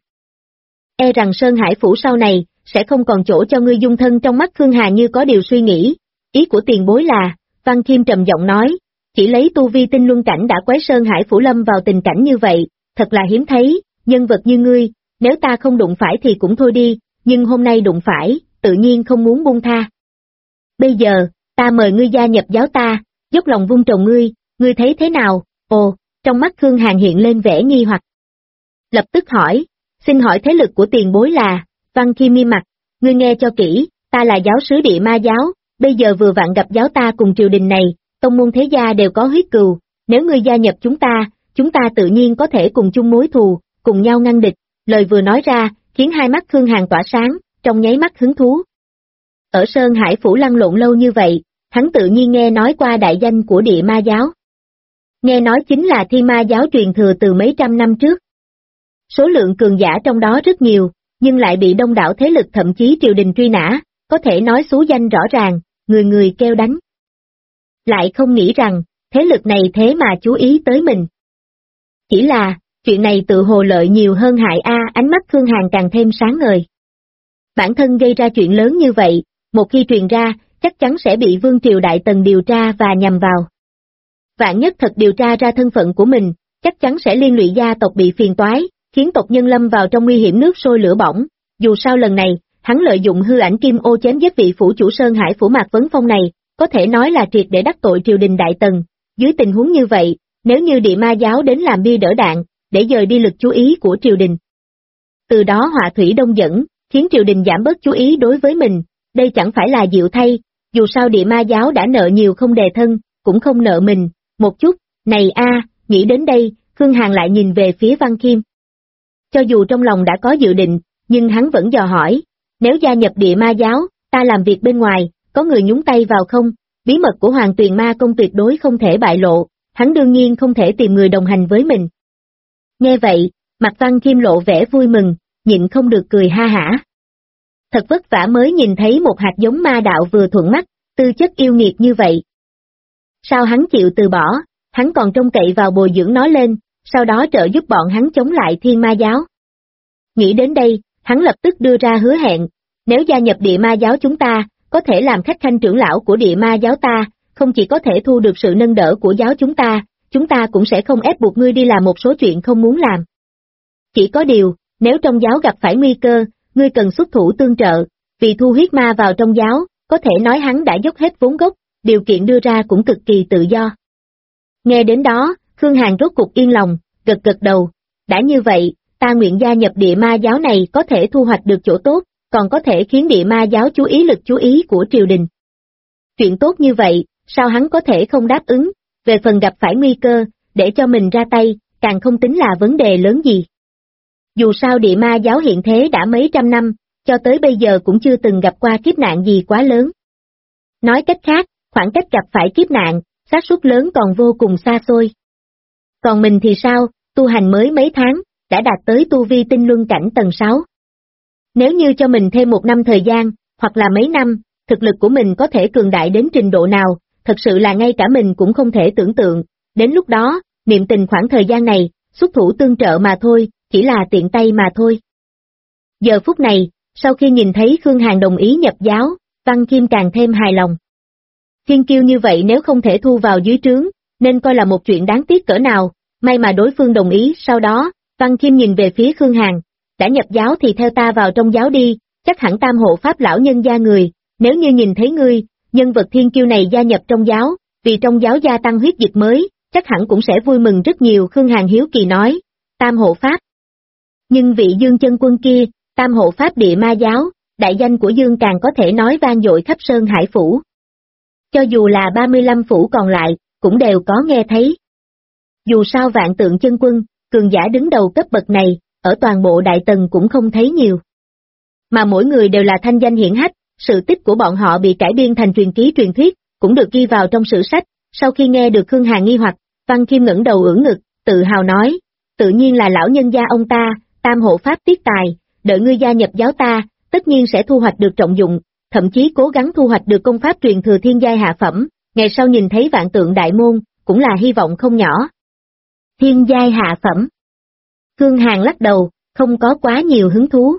E rằng Sơn Hải Phủ sau này, sẽ không còn chỗ cho ngươi dung thân. Trong mắt Khương Hà như có điều suy nghĩ, ý của tiền bối là, Văn Kim trầm giọng nói, chỉ lấy tu vi tinh luân cảnh đã quấy Sơn Hải Phủ lâm vào tình cảnh như vậy, thật là hiếm thấy, nhân vật như ngươi, nếu ta không đụng phải thì cũng thôi đi, nhưng hôm nay đụng phải, tự nhiên không muốn buông tha. Bây giờ, ta mời ngươi gia nhập giáo ta, dốc lòng vun trồng ngươi thấy thế nào? Ồ, trong mắt Khương Hàn hiện lên vẻ nghi hoặc. Lập tức hỏi, xin hỏi thế lực của tiền bối là? Văn Kim nghiêm mặt, ngươi nghe cho kỹ, ta là giáo sứ Địa Ma giáo, bây giờ vừa vặn gặp giáo ta cùng triều đình này, tông môn thế gia đều có huyết cừu, nếu ngươi gia nhập chúng ta tự nhiên có thể cùng chung mối thù, cùng nhau ngăn địch. Lời vừa nói ra, khiến hai mắt Khương Hàn tỏa sáng, trong nháy mắt hứng thú. Ở Sơn Hải Phủ lăn lộn lâu như vậy, hắn tự nhiên nghe nói qua đại danh của Địa Ma giáo. Nghe nói chính là Thi Ma giáo truyền thừa từ mấy trăm năm trước. Số lượng cường giả trong đó rất nhiều, nhưng lại bị đông đảo thế lực thậm chí triều đình truy nã, có thể nói xú danh rõ ràng, người người kêu đánh. Lại không nghĩ rằng, thế lực này thế mà chú ý tới mình. Chỉ là, chuyện này tự hồ lợi nhiều hơn hại ánh mắt Khương Hàn càng thêm sáng ngời. Bản thân gây ra chuyện lớn như vậy, một khi truyền ra, chắc chắn sẽ bị Vương Triều Đại Tần điều tra và nhằm vào. Vạn nhất thật điều tra ra thân phận của mình, chắc chắn sẽ liên lụy gia tộc bị phiền toái, khiến tộc nhân lâm vào trong nguy hiểm nước sôi lửa bỏng. Dù sao lần này, hắn lợi dụng hư ảnh kim ô chém giết vị phủ chủ Sơn Hải phủ Mạc Vấn Phong này, có thể nói là triệt để đắc tội triều đình Đại Tần. Dưới tình huống như vậy, nếu như địa ma giáo đến làm bia đỡ đạn, để dời đi lực chú ý của triều đình, từ đó họa thủy đông dẫn, khiến triều đình giảm bớt chú ý đối với mình, đây chẳng phải là dịu thay. Dù sao địa ma giáo đã nợ nhiều không đè thân, cũng không nợ mình, một chút. Này nghĩ đến đây, Khương Hàn lại nhìn về phía Văn Khiêm. Cho dù trong lòng đã có dự định, nhưng hắn vẫn dò hỏi, nếu gia nhập địa ma giáo, ta làm việc bên ngoài, có người nhúng tay vào không? Bí mật của Hoàng Tuyền Ma Công tuyệt đối không thể bại lộ, hắn đương nhiên không thể tìm người đồng hành với mình. Nghe vậy, mặt Văn Khiêm lộ vẻ vui mừng, nhịn không được cười ha hả. Thật vất vả mới nhìn thấy một hạt giống ma đạo vừa thuận mắt, tư chất yêu nghiệt như vậy. Sao hắn chịu từ bỏ, hắn còn trông cậy vào bồi dưỡng nó lên, sau đó trợ giúp bọn hắn chống lại thiên ma giáo. Nghĩ đến đây, hắn lập tức đưa ra hứa hẹn, nếu gia nhập địa ma giáo chúng ta, có thể làm khách khanh trưởng lão của địa ma giáo ta, không chỉ có thể thu được sự nâng đỡ của giáo chúng ta cũng sẽ không ép buộc ngươi đi làm một số chuyện không muốn làm. Chỉ có điều, nếu trong giáo gặp phải nguy cơ, ngươi cần xuất thủ tương trợ, vì thu huyết ma vào trong giáo, có thể nói hắn đã dốc hết vốn gốc, điều kiện đưa ra cũng cực kỳ tự do. Nghe đến đó, Khương Hàn rốt cục yên lòng, gật gật đầu, đã như vậy, ta nguyện gia nhập địa ma giáo này có thể thu hoạch được chỗ tốt, còn có thể khiến địa ma giáo chú ý lực chú ý của triều đình. Chuyện tốt như vậy, sao hắn có thể không đáp ứng, về phần gặp phải nguy cơ, để cho mình ra tay, càng không tính là vấn đề lớn gì. Dù sao địa ma giáo hiện thế đã mấy trăm năm, cho tới bây giờ cũng chưa từng gặp qua kiếp nạn gì quá lớn. Nói cách khác, khoảng cách gặp phải kiếp nạn, xác suất lớn còn vô cùng xa xôi. Còn mình thì sao, tu hành mới mấy tháng, đã đạt tới tu vi tinh luân cảnh tầng 6. Nếu như cho mình thêm 1 năm thời gian, hoặc là mấy năm, thực lực của mình có thể cường đại đến trình độ nào, thật sự là ngay cả mình cũng không thể tưởng tượng, đến lúc đó, niệm tình khoảng thời gian này, xuất thủ tương trợ mà thôi, chỉ là tiện tay mà thôi. Giờ phút này, sau khi nhìn thấy Khương Hàn đồng ý nhập giáo, Văn Khiêm càng thêm hài lòng. Thiên kiêu như vậy nếu không thể thu vào dưới trướng, nên coi là một chuyện đáng tiếc cỡ nào, may mà đối phương đồng ý. Sau đó, Văn Khiêm nhìn về phía Khương Hàn, đã nhập giáo thì theo ta vào trong giáo đi, chắc hẳn tam hộ pháp lão nhân gia người, nếu như nhìn thấy ngươi, nhân vật thiên kiêu này gia nhập trong giáo, vì trong giáo gia tăng huyết dịch mới, chắc hẳn cũng sẽ vui mừng rất nhiều. Khương Hàn hiếu kỳ nói, tam hộ pháp. Nhưng vị Dương Chân Quân kia, tam hộ pháp địa ma giáo, đại danh của Dương càng có thể nói vang dội khắp Sơn Hải phủ. Cho dù là 35 phủ còn lại, cũng đều có nghe thấy. Dù sao Vạn Tượng Chân Quân, cường giả đứng đầu cấp bậc này, ở toàn bộ Đại Tần cũng không thấy nhiều. Mà mỗi người đều là thanh danh hiển hách, sự tích của bọn họ bị cải biên thành truyền ký truyền thuyết, cũng được ghi vào trong sử sách. Sau khi nghe được Khương Hàn nghi hoặc, Văn Khiêm ngẩng đầu ưỡn ngực, tự hào nói, tự nhiên là lão nhân gia ông ta, tam hộ pháp tiết tài, đợi ngươi gia nhập giáo ta, tất nhiên sẽ thu hoạch được trọng dụng, thậm chí cố gắng thu hoạch được công pháp truyền thừa thiên giai hạ phẩm, ngày sau nhìn thấy Vạn Tượng đại môn, cũng là hy vọng không nhỏ. Thiên giai hạ phẩm. Khương Hàn lắc đầu, không có quá nhiều hứng thú.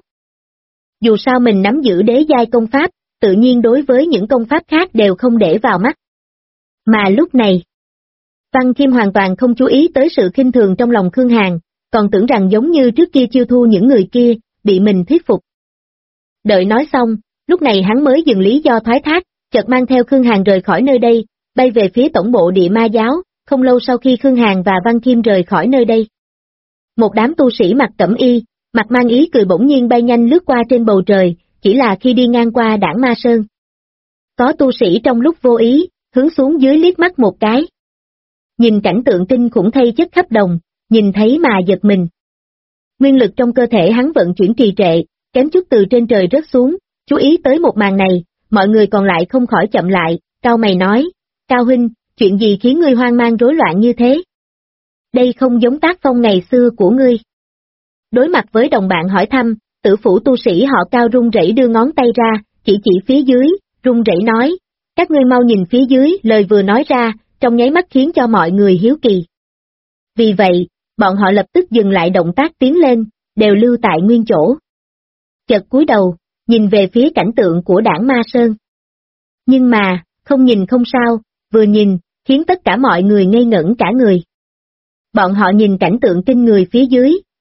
Dù sao mình nắm giữ đế giai công pháp, tự nhiên đối với những công pháp khác đều không để vào mắt. Mà lúc này, Văn Khiêm hoàn toàn không chú ý tới sự khinh thường trong lòng Khương Hàn, còn tưởng rằng giống như trước kia chiêu thu những người kia, bị mình thuyết phục. Đợi nói xong, lúc này hắn mới dừng lý do thoái thác, chợt mang theo Khương Hàn rời khỏi nơi đây, bay về phía tổng bộ địa ma giáo. Không lâu sau khi Khương Hàn và Văn Khiêm rời khỏi nơi đây, một đám tu sĩ mặc cẩm y, mặt mang ý cười bỗng nhiên bay nhanh lướt qua trên bầu trời, chỉ là khi đi ngang qua Đảng Ma Sơn. Có tu sĩ trong lúc vô ý, hướng xuống dưới liếc mắt một cái. Nhìn cảnh tượng kinh khủng thay chất khắp đồng, nhìn thấy mà giật mình. Nguyên lực trong cơ thể hắn vận chuyển trì trệ, kém chút từ trên trời rớt xuống, chú ý tới một màn này, mọi người còn lại không khỏi chậm lại, cau mày nói, Cao huynh, chuyện gì khiến ngươi hoang mang rối loạn như thế? Đây không giống tác phong ngày xưa của ngươi. Đối mặt với đồng bạn hỏi thăm, tử phủ tu sĩ họ Cao run rẩy đưa ngón tay ra, chỉ phía dưới, run rẩy nói, các ngươi mau nhìn phía dưới. Lời vừa nói ra, trong nháy mắt khiến cho mọi người hiếu kỳ. Vì vậy, bọn họ lập tức dừng lại động tác tiến lên, đều lưu tại nguyên chỗ. Chợt cúi đầu, nhìn về phía cảnh tượng của Đảng Ma Sơn. Nhưng mà, không nhìn không sao, vừa nhìn, khiến tất cả mọi người ngây ngẩn cả người. Bọn họ nhìn cảnh tượng kinh người phía dưới,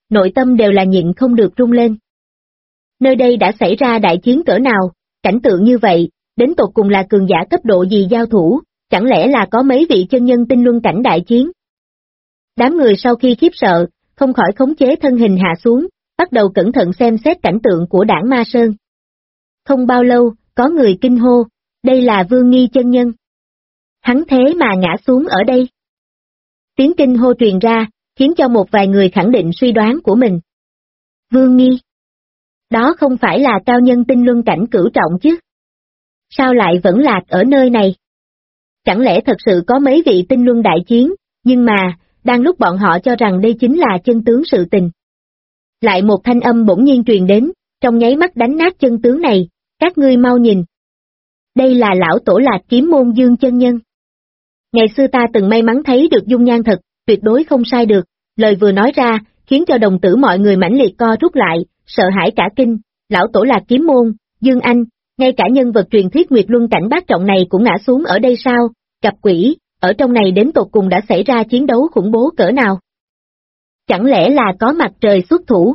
nội tâm đều là nhịn không được rung lên. Nơi đây đã xảy ra đại chiến cỡ nào, cảnh tượng như vậy, đến tột cùng là cường giả cấp độ gì giao thủ, chẳng lẽ là có mấy vị chân nhân tinh luân cảnh đại chiến? Đám người sau khi khiếp sợ, không khỏi khống chế thân hình hạ xuống, bắt đầu cẩn thận xem xét cảnh tượng của Đảng Ma Sơn. Không bao lâu, có người kinh hô, đây là Vương Nghi chân nhân. Hắn thế mà ngã xuống ở đây. Tiếng kinh hô truyền ra, khiến cho một vài người khẳng định suy đoán của mình. Vương Nghi. Đó không phải là cao nhân tinh luân cảnh cửu trọng chứ? Sao lại vẫn lạc ở nơi này? Chẳng lẽ thật sự có mấy vị tinh luân đại chiến, nhưng mà, đang lúc bọn họ cho rằng đây chính là chân tướng sự tình. Lại một thanh âm bỗng nhiên truyền đến, trong nháy mắt đánh nát chân tướng này, các ngươi mau nhìn. Đây là lão tổ Lạc Kiếm Môn Dương chân nhân. Ngày xưa ta từng may mắn thấy được dung nhan thật, tuyệt đối không sai được, lời vừa nói ra, khiến cho đồng tử mọi người mãnh liệt co rút lại, sợ hãi cả kinh, lão tổ Lạc Kiếm Môn, Dương Anh, ngay cả nhân vật truyền thuyết Nguyệt Luân cảnh bát trọng này cũng ngã xuống ở đây sao, gặp quỷ, ở trong này đến tột cùng đã xảy ra chiến đấu khủng bố cỡ nào? Chẳng lẽ là có mặt trời xuất thủ?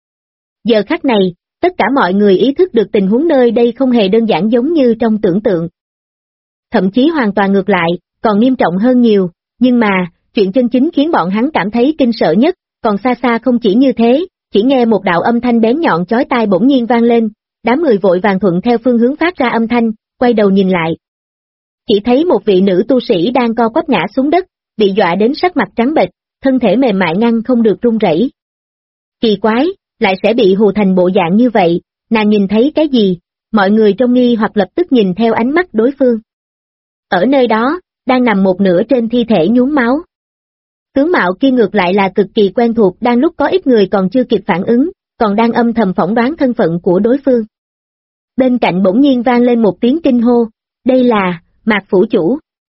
Giờ khắc này, tất cả mọi người ý thức được tình huống nơi đây không hề đơn giản giống như trong tưởng tượng. Thậm chí hoàn toàn ngược lại, còn nghiêm trọng hơn nhiều, nhưng mà, chuyện chân chính khiến bọn hắn cảm thấy kinh sợ nhất, còn xa xa không chỉ như thế, chỉ nghe một đạo âm thanh bén nhọn chói tai bỗng nhiên vang lên, đám người vội vàng thuận theo phương hướng phát ra âm thanh, quay đầu nhìn lại. Chỉ thấy một vị nữ tu sĩ đang co quắp ngã xuống đất, bị dọa đến sắc mặt trắng bệch, thân thể mềm mại ngăn không được run rẩy. Kỳ quái, lại sẽ bị hù thành bộ dạng như vậy, nàng nhìn thấy cái gì? Mọi người trong nghi hoặc lập tức nhìn theo ánh mắt đối phương. Ở nơi đó, đang nằm một nửa trên thi thể nhuốm máu. Tướng mạo kia ngược lại là cực kỳ quen thuộc, đang lúc có ít người còn chưa kịp phản ứng, còn đang âm thầm phỏng đoán thân phận của đối phương. Bên cạnh bỗng nhiên vang lên một tiếng kinh hô, đây là Mạc phủ chủ.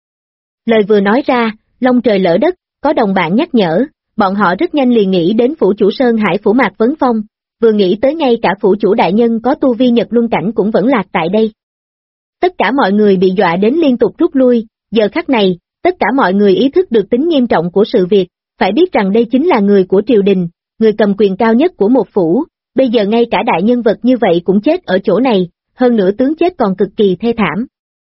Lời vừa nói ra, long trời lỡ đất, có đồng bạn nhắc nhở, bọn họ rất nhanh liền nghĩ đến phủ chủ Sơn Hải phủ Mạc Vấn Phong, vừa nghĩ tới ngay cả phủ chủ đại nhân có tu vi Nhật Luân cảnh cũng vẫn lạc tại đây. Tất cả mọi người bị dọa đến liên tục rút lui, giờ khắc này, tất cả mọi người ý thức được tính nghiêm trọng của sự việc, phải biết rằng đây chính là người của triều đình, người cầm quyền cao nhất của một phủ, bây giờ ngay cả đại nhân vật như vậy cũng chết ở chỗ này, hơn nữa tướng chết còn cực kỳ thê thảm.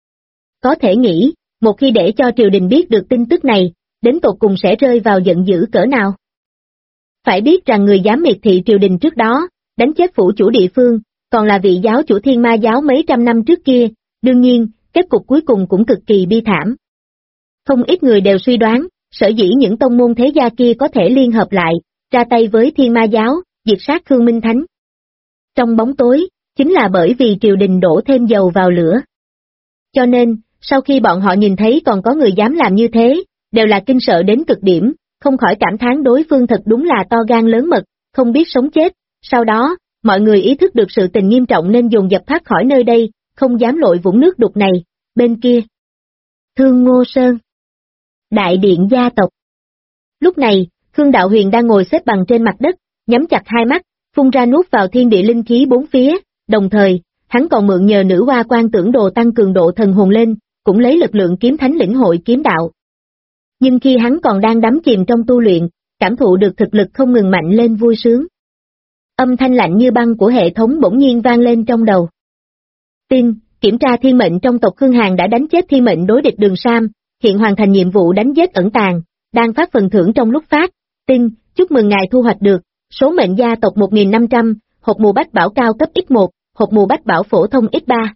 Có thể nghĩ, một khi để cho triều đình biết được tin tức này, đến tột cùng sẽ rơi vào giận dữ cỡ nào. Phải biết rằng người dám miệt thị triều đình trước đó, đánh chết phủ chủ địa phương, còn là vị giáo chủ Thiên Ma giáo mấy trăm năm trước kia, đương nhiên, kết cục cuối cùng cũng cực kỳ bi thảm. Không ít người đều suy đoán, sở dĩ những tông môn thế gia kia có thể liên hợp lại, ra tay với Thiên Ma giáo, diệt sát Khương Minh Thánh. Trong bóng tối, chính là bởi vì triều đình đổ thêm dầu vào lửa. Cho nên, sau khi bọn họ nhìn thấy còn có người dám làm như thế, đều là kinh sợ đến cực điểm, không khỏi cảm thán đối phương thật đúng là to gan lớn mật, không biết sống chết. Sau đó, mọi người ý thức được sự tình nghiêm trọng nên dồn dập thoát khỏi nơi đây, không dám lội vũng nước đục này. Bên kia, Thương Ngô Sơn, đại điện gia tộc. Lúc này, Khương Đạo Huyền đang ngồi xếp bằng trên mặt đất, nhắm chặt hai mắt, phun ra nuốt vào thiên địa linh khí bốn phía, đồng thời, hắn còn mượn nhờ nữ hoa quan tưởng đồ tăng cường độ thần hồn lên, cũng lấy lực lượng kiếm thánh lĩnh hội kiếm đạo. Nhưng khi hắn còn đang đắm chìm trong tu luyện, cảm thụ được thực lực không ngừng mạnh lên vui sướng. Âm thanh lạnh như băng của hệ thống bỗng nhiên vang lên trong đầu. Tin, kiểm tra thiên mệnh trong tộc Khương Hàn đã đánh chết thiên mệnh đối địch Đường Sam, hiện hoàn thành nhiệm vụ đánh giết ẩn tàng, đang phát phần thưởng trong lúc phát. Tin, chúc mừng ngài thu hoạch được, số mệnh gia tộc 1500, hộp mù bách bảo cao cấp X1, hộp mù bách bảo phổ thông X3.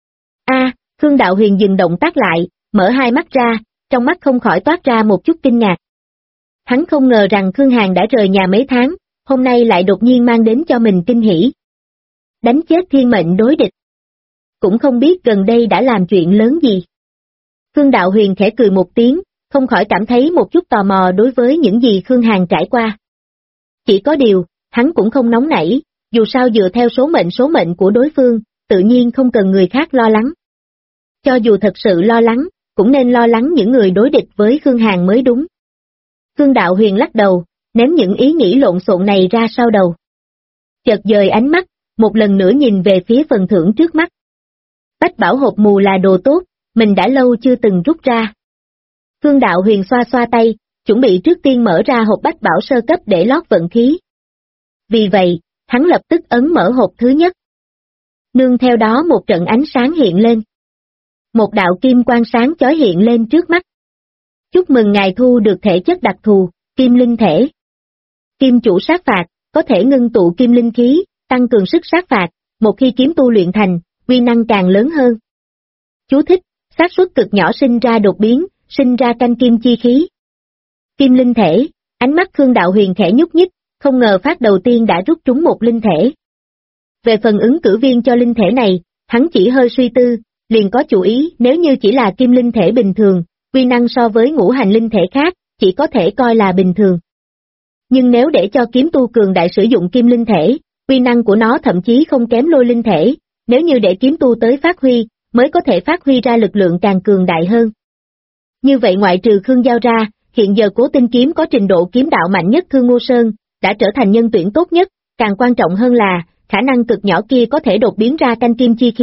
Khương Đạo Huyền dừng động tác lại, mở hai mắt ra, trong mắt không khỏi toát ra một chút kinh ngạc. Hắn không ngờ rằng Khương Hàn đã rời nhà mấy tháng, hôm nay lại đột nhiên mang đến cho mình kinh hỉ. Đánh chết thiên mệnh đối địch. Cũng không biết gần đây đã làm chuyện lớn gì. Khương Đạo Huyền khẽ cười một tiếng, không khỏi cảm thấy một chút tò mò đối với những gì Khương Hàn trải qua. Chỉ có điều, hắn cũng không nóng nảy, dù sao dựa theo số mệnh của đối phương, tự nhiên không cần người khác lo lắng. Cho dù thật sự lo lắng, cũng nên lo lắng những người đối địch với Khương Hàn mới đúng. Khương Đạo Huyền lắc đầu, ném những ý nghĩ lộn xộn này ra sau đầu. Chợt dời ánh mắt, một lần nữa nhìn về phía phần thưởng trước mắt. Bách bảo hộp mù là đồ tốt, mình đã lâu chưa từng rút ra. Khương Đạo Huyền xoa xoa tay, chuẩn bị trước tiên mở ra hộp bách bảo sơ cấp để lót vận khí. Vì vậy, hắn lập tức ấn mở hộp thứ nhất. Nương theo đó một trận ánh sáng hiện lên. Một đạo kim quang sáng chói hiện lên trước mắt. Chúc mừng ngài thu được thể chất đặc thù, kim linh thể. Kim chủ sát phạt, có thể ngưng tụ kim linh khí, tăng cường sức sát phạt, một khi kiếm tu luyện thành, uy năng càng lớn hơn. Chú thích, xác suất cực nhỏ sinh ra đột biến, sinh ra canh kim chi khí. Kim linh thể, ánh mắt Khương Đạo Huyền khẽ nhúc nhích, không ngờ phát đầu tiên đã rút trúng một linh thể. Về phần ứng cử viên cho linh thể này, hắn chỉ hơi suy tư, liền có chủ ý nếu như chỉ là kim linh thể bình thường, uy năng so với ngũ hành linh thể khác, chỉ có thể coi là bình thường. Nhưng nếu để cho kiếm tu cường đại sử dụng kim linh thể, uy năng của nó thậm chí không kém lôi linh thể, nếu như để kiếm tu tới phát huy, mới có thể phát huy ra lực lượng càng cường đại hơn. Như vậy ngoại trừ Khương Giao ra, hiện giờ Cố Tinh Kiếm có trình độ kiếm đạo mạnh nhất Thương Ngô Sơn, đã trở thành nhân tuyển tốt nhất, càng quan trọng hơn là, khả năng cực nhỏ kia có thể đột biến ra canh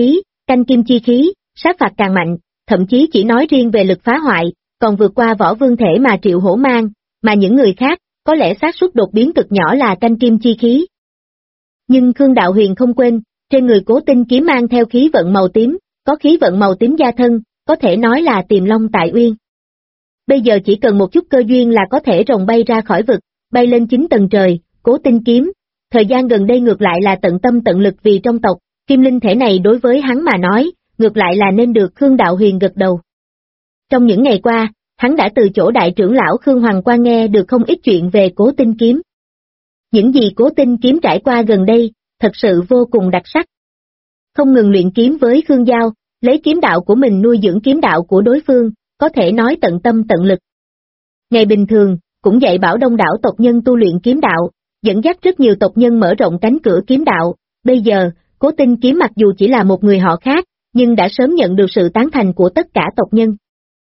kim chi khí, sát phạt càng mạnh, thậm chí chỉ nói riêng về lực phá hoại, còn vượt qua Võ Vương thể mà Triệu Hổ mang, mà những người khác, có lẽ xác suất đột biến cực nhỏ là canh kim chi khí. Nhưng Khương Đạo Huyền không quên, trên người Cố Tinh Kiếm mang theo khí vận màu tím, có khí vận màu tím gia thân, có thể nói là tiềm long tại uyên. Bây giờ chỉ cần một chút cơ duyên là có thể rồng bay ra khỏi vực, bay lên 9 tầng trời. Cố Tinh Kiếm, thời gian gần đây ngược lại là tận tâm tận lực vì trong tộc, kim linh thể này đối với hắn mà nói, ngược lại là nên được Khương Đạo Huyền gật đầu. Trong những ngày qua, hắn đã từ chỗ đại trưởng lão Khương Hoàng Quan nghe được không ít chuyện về Cố Tinh Kiếm. Những gì Cố Tinh Kiếm trải qua gần đây, thật sự vô cùng đặc sắc. Không ngừng luyện kiếm với Khương Giao, lấy kiếm đạo của mình nuôi dưỡng kiếm đạo của đối phương, có thể nói tận tâm tận lực. Ngày bình thường, cũng dạy bảo đông đảo tộc nhân tu luyện kiếm đạo, dẫn dắt rất nhiều tộc nhân mở rộng cánh cửa kiếm đạo. Bây giờ, Cố Tinh Kiếm mặc dù chỉ là một người họ khác, nhưng đã sớm nhận được sự tán thành của tất cả tộc nhân.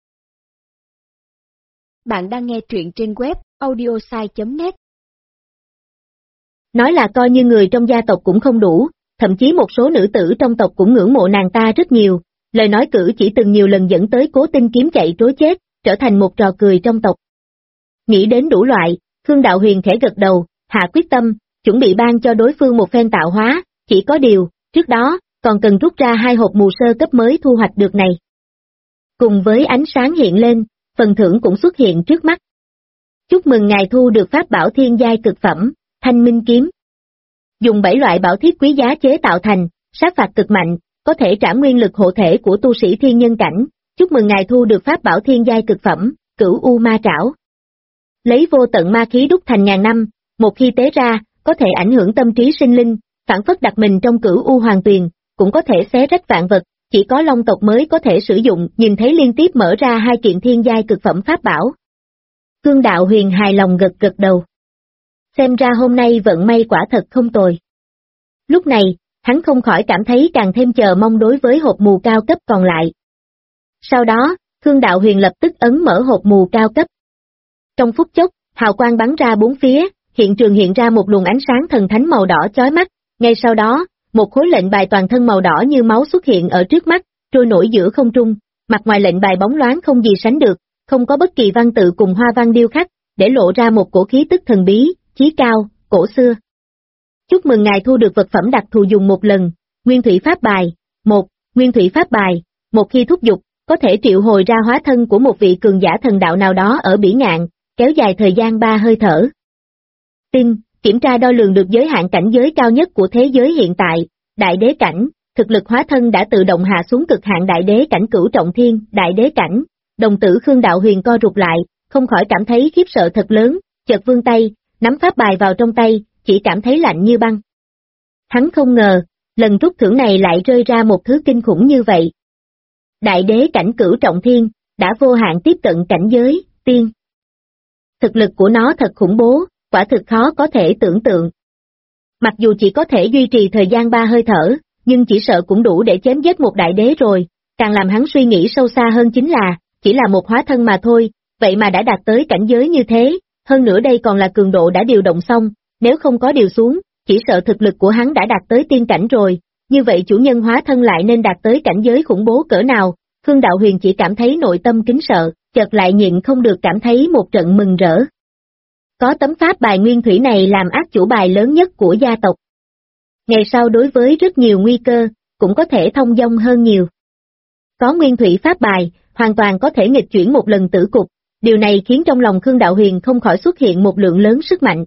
Bạn đang nghe truyện trên web audiosai.net. Nói là coi như người trong gia tộc cũng không đủ, thậm chí một số nữ tử trong tộc cũng ngưỡng mộ nàng ta rất nhiều, lời nói cử chỉ từng nhiều lần dẫn tới Cố Tinh Kiếm chạy trối chết, trở thành một trò cười trong tộc. Nghĩ đến đủ loại, Khương Đạo Huyền khẽ gật đầu, hạ quyết tâm, chuẩn bị ban cho đối phương một phen tạo hóa, chỉ có điều, trước đó, còn cần rút ra 2 hộp mù sơ cấp mới thu hoạch được này. Cùng với ánh sáng hiện lên, phần thưởng cũng xuất hiện trước mắt. Chúc mừng ngài thu được pháp bảo thiên giai cực phẩm, Thanh Minh Kiếm. Dùng 7 loại bảo thiết quý giá chế tạo thành, sát phạt cực mạnh, có thể trảm nguyên lực hộ thể của tu sĩ thiên nhân cảnh. Chúc mừng ngài thu được pháp bảo thiên giai cực phẩm, Cửu U Ma Trảo. Lấy vô tận ma khí đúc thành ngàn năm, một khi tế ra, có thể ảnh hưởng tâm trí sinh linh, phản phất đặt mình trong Cửu U Hoàng Tuyền, cũng có thể xé rách vạn vật, chỉ có Long tộc mới có thể sử dụng. Nhìn thấy liên tiếp mở ra 2 kiện thiên giai cực phẩm pháp bảo. Khương Đạo Huyền hài lòng gật gật đầu. Xem ra hôm nay vận may quả thật không tồi. Lúc này, hắn không khỏi cảm thấy càng thêm chờ mong đối với hộp mù cao cấp còn lại. Sau đó, Khương Đạo Huyền lập tức ấn mở hộp mù cao cấp. Trong phút chốc, hào quang bắn ra bốn phía, hiện trường hiện ra một luồng ánh sáng thần thánh màu đỏ chói mắt, ngay sau đó, một khối lệnh bài toàn thân màu đỏ như máu xuất hiện ở trước mắt, trôi nổi giữa không trung, mặt ngoài lệnh bài bóng loáng không gì sánh được, không có bất kỳ văn tự cùng hoa văn điêu khắc, để lộ ra một cổ khí tức thần bí, chí cao, cổ xưa. Chúc mừng ngài thu được vật phẩm đặc thù dùng một lần, Nguyên Thủy Pháp Bài. Nguyên Thủy Pháp Bài, một khi thúc giục, có thể triệu hồi ra hóa thân của một vị cường giả thần đạo nào đó ở Bỉ Ngạn, kéo dài thời gian 3 hơi thở. Kiểm tra đo lường được giới hạn cảnh giới cao nhất của thế giới hiện tại, đại đế cảnh, thực lực hóa thân đã tự động hạ xuống cực hạn đại đế cảnh cửu trọng thiên, đại đế cảnh. Đồng tử Khương Đạo Huyền co rụt lại, không khỏi cảm thấy khiếp sợ thật lớn, chợt vươn tay, nắm pháp bài vào trong tay, chỉ cảm thấy lạnh như băng. Hắn không ngờ, lần rút thưởng này lại rơi ra một thứ kinh khủng như vậy. Đại đế cảnh cửu trọng thiên, đã vô hạn tiếp cận cảnh giới, tiên. Thực lực của nó thật khủng bố, quả thực khó có thể tưởng tượng. Mặc dù chỉ có thể duy trì thời gian 3 hơi thở, nhưng chỉ sợ cũng đủ để chém giết một đại đế rồi, càng làm hắn suy nghĩ sâu xa hơn chính là, chỉ là một hóa thân mà thôi, vậy mà đã đạt tới cảnh giới như thế, hơn nữa đây còn là cường độ đã điều động xong, nếu không có điều xuống, chỉ sợ thực lực của hắn đã đạt tới tiên cảnh rồi, như vậy chủ nhân hóa thân lại nên đạt tới cảnh giới khủng bố cỡ nào. Khương Đạo Huyền chỉ cảm thấy nội tâm kính sợ, chợt lại nhịn không được cảm thấy một trận mừng rỡ. Có tấm pháp bài nguyên thủy này làm át chủ bài lớn nhất của gia tộc. Ngày sau đối với rất nhiều nguy cơ, cũng có thể thông dong hơn nhiều. Có nguyên thủy pháp bài, hoàn toàn có thể nghịch chuyển một lần tử cục, điều này khiến trong lòng Khương Đạo Huyền không khỏi xuất hiện một lượng lớn sức mạnh.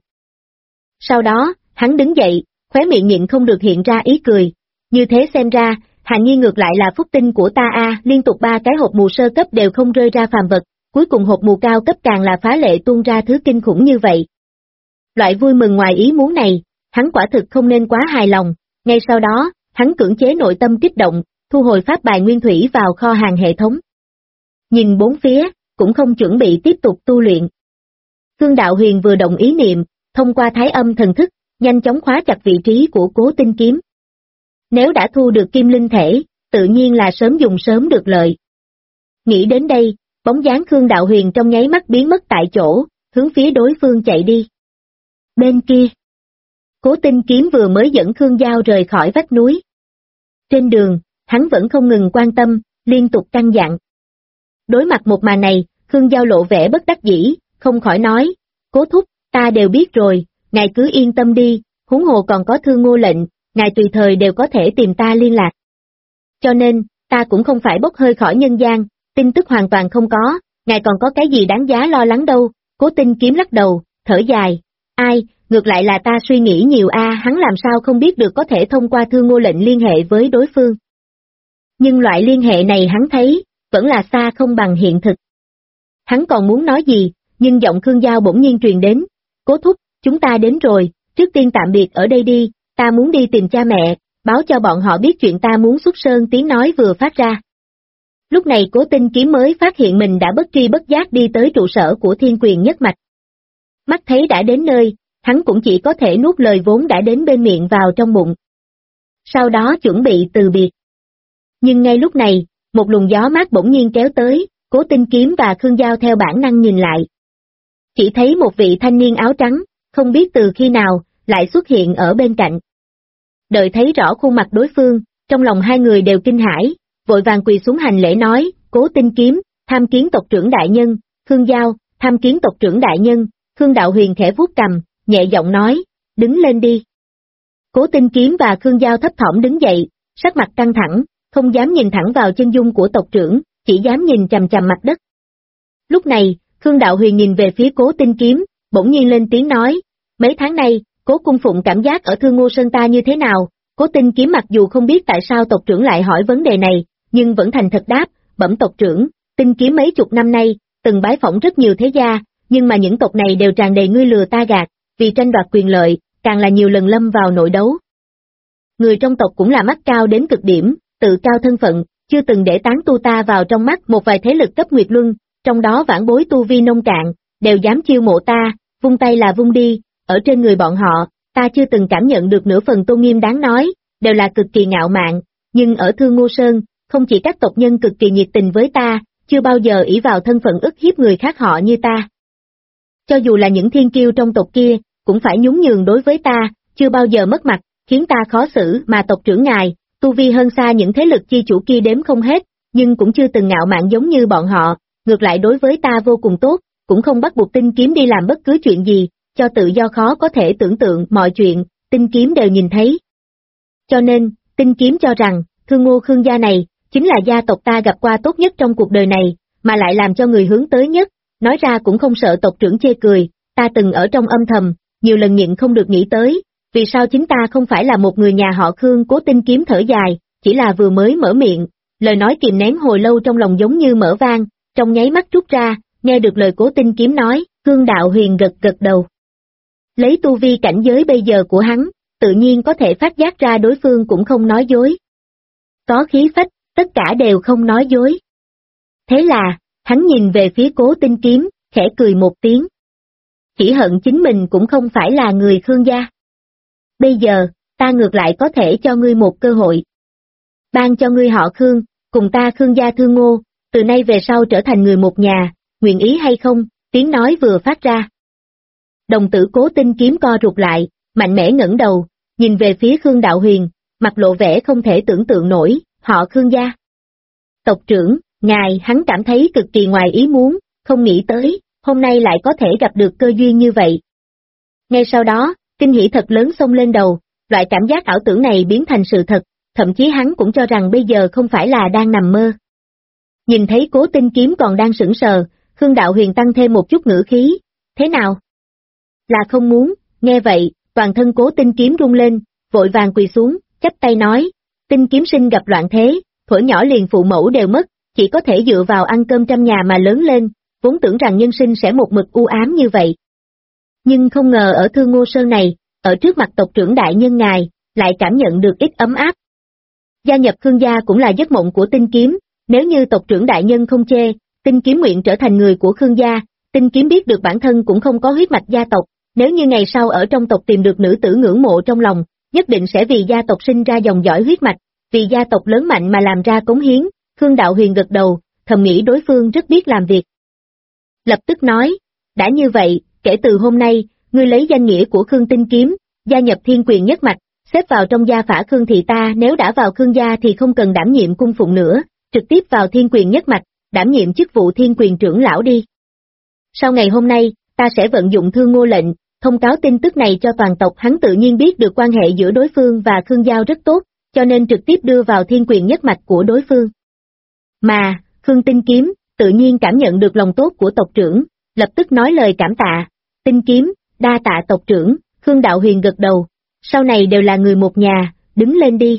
Sau đó, hắn đứng dậy, khóe miệng nhịn không được hiện ra ý cười, như thế xem ra, Hàn Nhi ngược lại là phúc tinh của ta a, liên tục 3 cái hộp mù sơ cấp đều không rơi ra phàm vật, cuối cùng hộp mù cao cấp càng là phá lệ tuôn ra thứ kinh khủng như vậy. Loại vui mừng ngoài ý muốn này, hắn quả thực không nên quá hài lòng, ngay sau đó, hắn cưỡng chế nội tâm kích động, thu hồi pháp bài nguyên thủy vào kho hàng hệ thống. Nhìn bốn phía, cũng không chuẩn bị tiếp tục tu luyện. Khương Đạo Huyền vừa động ý niệm, thông qua thái âm thần thức, nhanh chóng khóa chặt vị trí của Cố Tinh kiếm. Nếu đã thu được kim linh thể, tự nhiên là sớm dùng sớm được lợi. Nghĩ đến đây, bóng dáng Khương Đạo Huyền trong nháy mắt biến mất tại chỗ, hướng phía đối phương chạy đi. Bên kia, Cố Tinh kiếm vừa mới dẫn Khương Giao rời khỏi vách núi. Trên đường, hắn vẫn không ngừng quan tâm, liên tục căn dặn. Đối mặt một màn này, Khương Giao lộ vẻ bất đắc dĩ, không khỏi nói, Cố thúc, ta đều biết rồi, ngài cứ yên tâm đi, huống hồ còn có Thương Ngô lệnh, ngài tùy thời đều có thể tìm ta liên lạc. Cho nên, ta cũng không phải bốc hơi khỏi nhân gian, tin tức hoàn toàn không có, ngài còn có cái gì đáng giá lo lắng đâu. Cố Tinh kiếm lắc đầu, thở dài, ai, ngược lại là ta suy nghĩ nhiều hắn làm sao không biết được có thể thông qua Thương Ngô lệnh liên hệ với đối phương. Nhưng loại liên hệ này hắn thấy, vẫn là xa không bằng hiện thực. Hắn còn muốn nói gì, nhưng giọng Khương Giao bỗng nhiên truyền đến, Cố thúc, chúng ta đến rồi, trước tiên tạm biệt ở đây đi, ta muốn đi tìm cha mẹ, báo cho bọn họ biết chuyện ta muốn xuất sơn. Tiếng nói vừa phát ra. Lúc này Cố Tinh kiếm mới phát hiện mình đã bất tri bất giác đi tới trụ sở của Thiên Quyền Nhất Mạch. Mắt thấy đã đến nơi, hắn cũng chỉ có thể nuốt lời vốn đã đến bên miệng vào trong bụng. Sau đó chuẩn bị từ biệt. Nhưng ngay lúc này, một luồng gió mát bỗng nhiên kéo tới, Cố Tinh kiếm và Khương Giao theo bản năng nhìn lại. Chỉ thấy một vị thanh niên áo trắng, không biết từ khi nào, lại xuất hiện ở bên cạnh. Đợi thấy rõ khuôn mặt đối phương, trong lòng hai người đều kinh hãi, vội vàng quỳ xuống hành lễ nói, Cố Tinh kiếm, tham kiến tộc trưởng đại nhân. Khương Giao, tham kiến tộc trưởng đại nhân. Khương Đạo Huyền khẽ vuốt cằm, nhẹ giọng nói, đứng lên đi. Cố Tinh kiếm và Khương Giao thấp thỏm đứng dậy, sắc mặt căng thẳng, không dám nhìn thẳng vào chân dung của tộc trưởng, chỉ dám nhìn chằm chằm mặt đất. Lúc này, Khương Đạo Huyền nhìn về phía Cố Tinh kiếm, bỗng nhiên lên tiếng nói, mấy tháng nay, Cố cung phụng cảm giác ở Thương Ngô Sơn ta như thế nào? Cố Tinh kiếm mặc dù không biết tại sao tộc trưởng lại hỏi vấn đề này, nhưng vẫn thành thật đáp, bẩm tộc trưởng, Tinh kiếm mấy chục năm nay, từng bái phỏng rất nhiều thế gia, nhưng mà những tộc này đều tràn đầy ngươi lừa ta gạt, vì tranh đoạt quyền lợi, càng là nhiều lần lâm vào nội đấu. Người trong tộc cũng là mắt cao đến cực điểm, tự cao thân phận, chưa từng để tán tu ta vào trong mắt một vài thế lực cấp Nguyệt Luân, trong đó vãn bối tu vi nông cạn, đều dám chiêu mộ ta, vung tay là vung đi, ở trên người bọn họ, ta chưa từng cảm nhận được nửa phần tôn nghiêm đáng nói, đều là cực kỳ ngạo mạn, nhưng ở Thương Ngô Sơn, không chỉ các tộc nhân cực kỳ nhiệt tình với ta, chưa bao giờ ỷ vào thân phận ức hiếp người khác họ như ta. Cho dù là những thiên kiêu trong tộc kia, cũng phải nhún nhường đối với ta, chưa bao giờ mất mặt, khiến ta khó xử. Mà tộc trưởng ngài, tu vi hơn xa những thế lực chi chủ kia đếm không hết, nhưng cũng chưa từng ngạo mạn giống như bọn họ, ngược lại đối với ta vô cùng tốt, cũng không bắt buộc Tinh kiếm đi làm bất cứ chuyện gì, cho tự do khó có thể tưởng tượng mọi chuyện, Tinh kiếm đều nhìn thấy. Cho nên, Tinh kiếm cho rằng, Thương Ngô Khương gia này, chính là gia tộc ta gặp qua tốt nhất trong cuộc đời này, mà lại làm cho người hướng tới nhất, nói ra cũng không sợ tộc trưởng chê cười, ta từng ở trong âm thầm, nhiều lần nhịn không được nghĩ tới, vì sao chính ta không phải là một người nhà họ Khương. Cố Tinh kiếm thở dài, chỉ là vừa mới mở miệng, lời nói kìm nén hồi lâu trong lòng giống như mở vang, trong nháy mắt trút ra, nghe được lời Cố Tinh kiếm nói, Khương Đạo Huyền gật gật đầu. Lấy tu vi cảnh giới bây giờ của hắn, tự nhiên có thể phát giác ra đối phương cũng không nói dối. Có khí phách, tất cả đều không nói dối. Thế là, hắn nhìn về phía Cố Tinh kiếm, khẽ cười một tiếng. Chỉ hận chính mình cũng không phải là người Khương gia. Bây giờ, ta ngược lại có thể cho ngươi một cơ hội. Ban cho ngươi họ Khương, cùng ta Khương gia Thương Ngô, từ nay về sau trở thành người một nhà, nguyện ý hay không? Tiếng nói vừa phát ra. Đồng tử Cố Tinh kiếm co rụt lại, mạnh mẽ ngẩng đầu, nhìn về phía Khương Đạo Huyền, mặt lộ vẻ không thể tưởng tượng nổi, họ Khương gia. Tộc trưởng, ngài, hắn cảm thấy cực kỳ ngoài ý muốn, không nghĩ tới, hôm nay lại có thể gặp được cơ duyên như vậy, Ngay sau đó, kinh hỉ thật lớn xông lên đầu, loại cảm giác ảo tưởng này biến thành sự thật, thậm chí hắn cũng cho rằng bây giờ không phải là đang nằm mơ. Nhìn thấy Cố Tinh Kiếm còn đang sững sờ, Khương Đạo Huyền tăng thêm một chút ngữ khí, thế nào? Là không muốn, nghe vậy, toàn thân Cố Tinh Kiếm rung lên, vội vàng quỳ xuống, chắp tay nói, Tinh Kiếm sinh gặp loạn thế, thuở nhỏ liền phụ mẫu đều mất, chỉ có thể dựa vào ăn cơm trăm nhà mà lớn lên, vốn tưởng rằng nhân sinh sẽ một mực u ám như vậy. Nhưng không ngờ ở Thương Ngô Sơn này, ở trước mặt tộc trưởng đại nhân ngài, lại cảm nhận được ít ấm áp. Gia nhập Khương gia cũng là giấc mộng của Tinh Kiếm, nếu như tộc trưởng đại nhân không chê, Tinh Kiếm nguyện trở thành người của Khương gia. Tinh Kiếm biết được bản thân cũng không có huyết mạch gia tộc, nếu như ngày sau ở trong tộc tìm được nữ tử ngưỡng mộ trong lòng, nhất định sẽ vì gia tộc sinh ra dòng dõi huyết mạch, vì gia tộc lớn mạnh mà làm ra cống hiến. Khương Đạo Huyền gật đầu, thầm nghĩ đối phương rất biết làm việc. Lập tức nói, đã như vậy, kể từ hôm nay, ngươi lấy danh nghĩa của Khương Tinh Kiếm, gia nhập Thiên Quyền nhất mạch, xếp vào trong gia phả Khương thị ta, nếu đã vào Khương gia thì không cần đảm nhiệm cung phụng nữa, trực tiếp vào Thiên Quyền nhất mạch, đảm nhiệm chức vụ Thiên Quyền trưởng lão đi. Sau ngày hôm nay, ta sẽ vận dụng Thương Ngô lệnh, thông cáo tin tức này cho toàn tộc. Hắn tự nhiên biết được quan hệ giữa đối phương và Khương Giao rất tốt, cho nên trực tiếp đưa vào Thiên Quyền nhất mạch của đối phương. Mà, Khương Tinh Kiếm, tự nhiên cảm nhận được lòng tốt của tộc trưởng, lập tức nói lời cảm tạ, Tinh Kiếm, đa tạ tộc trưởng. Khương Đạo Huyền gật đầu, sau này đều là người một nhà, đứng lên đi.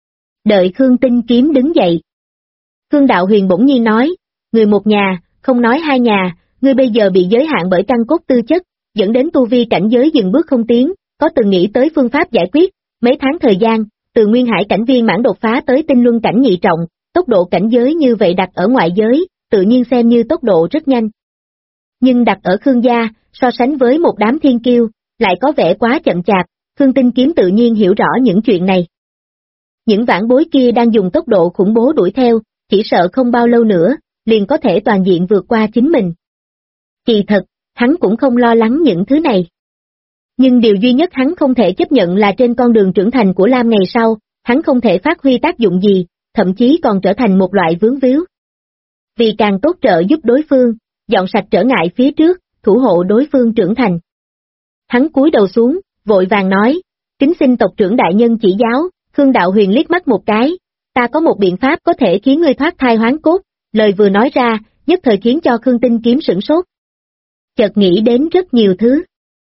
Đợi Khương Tinh Kiếm đứng dậy. Khương Đạo Huyền bỗng nhiên nói, người một nhà, không nói hai nhà, ngươi bây giờ bị giới hạn bởi căn cốt tư chất, dẫn đến tu vi cảnh giới dừng bước không tiến, có từng nghĩ tới phương pháp giải quyết. Mấy tháng thời gian, từ Nguyên Hải cảnh viên mãn đột phá tới Tinh Luân cảnh nhị trọng, tốc độ cảnh giới như vậy đặt ở ngoại giới, tự nhiên xem như tốc độ rất nhanh. Nhưng đặt ở Khương gia, so sánh với một đám thiên kiêu, lại có vẻ quá chậm chạp. Khương Tinh Kiếm tự nhiên hiểu rõ những chuyện này. Những vãn bối kia đang dùng tốc độ khủng bố đuổi theo, chỉ sợ không bao lâu nữa, liền có thể toàn diện vượt qua chính mình. Kỳ thật, hắn cũng không lo lắng những thứ này. Nhưng điều duy nhất hắn không thể chấp nhận là trên con đường trưởng thành của Lam ngày sau, hắn không thể phát huy tác dụng gì, thậm chí còn trở thành một loại vướng víu. Vì càng tốt trợ giúp đối phương, dọn sạch trở ngại phía trước, thủ hộ đối phương trưởng thành. Hắn cúi đầu xuống, vội vàng nói, kính xin tộc trưởng đại nhân chỉ giáo. Khương Đạo Huyền liếc mắt một cái, ta có một biện pháp có thể khiến ngươi thoát thai hoán cốt. Lời vừa nói ra, nhất thời khiến cho Khương Tinh Kiếm sửng sốt. Chợt nghĩ đến rất nhiều thứ.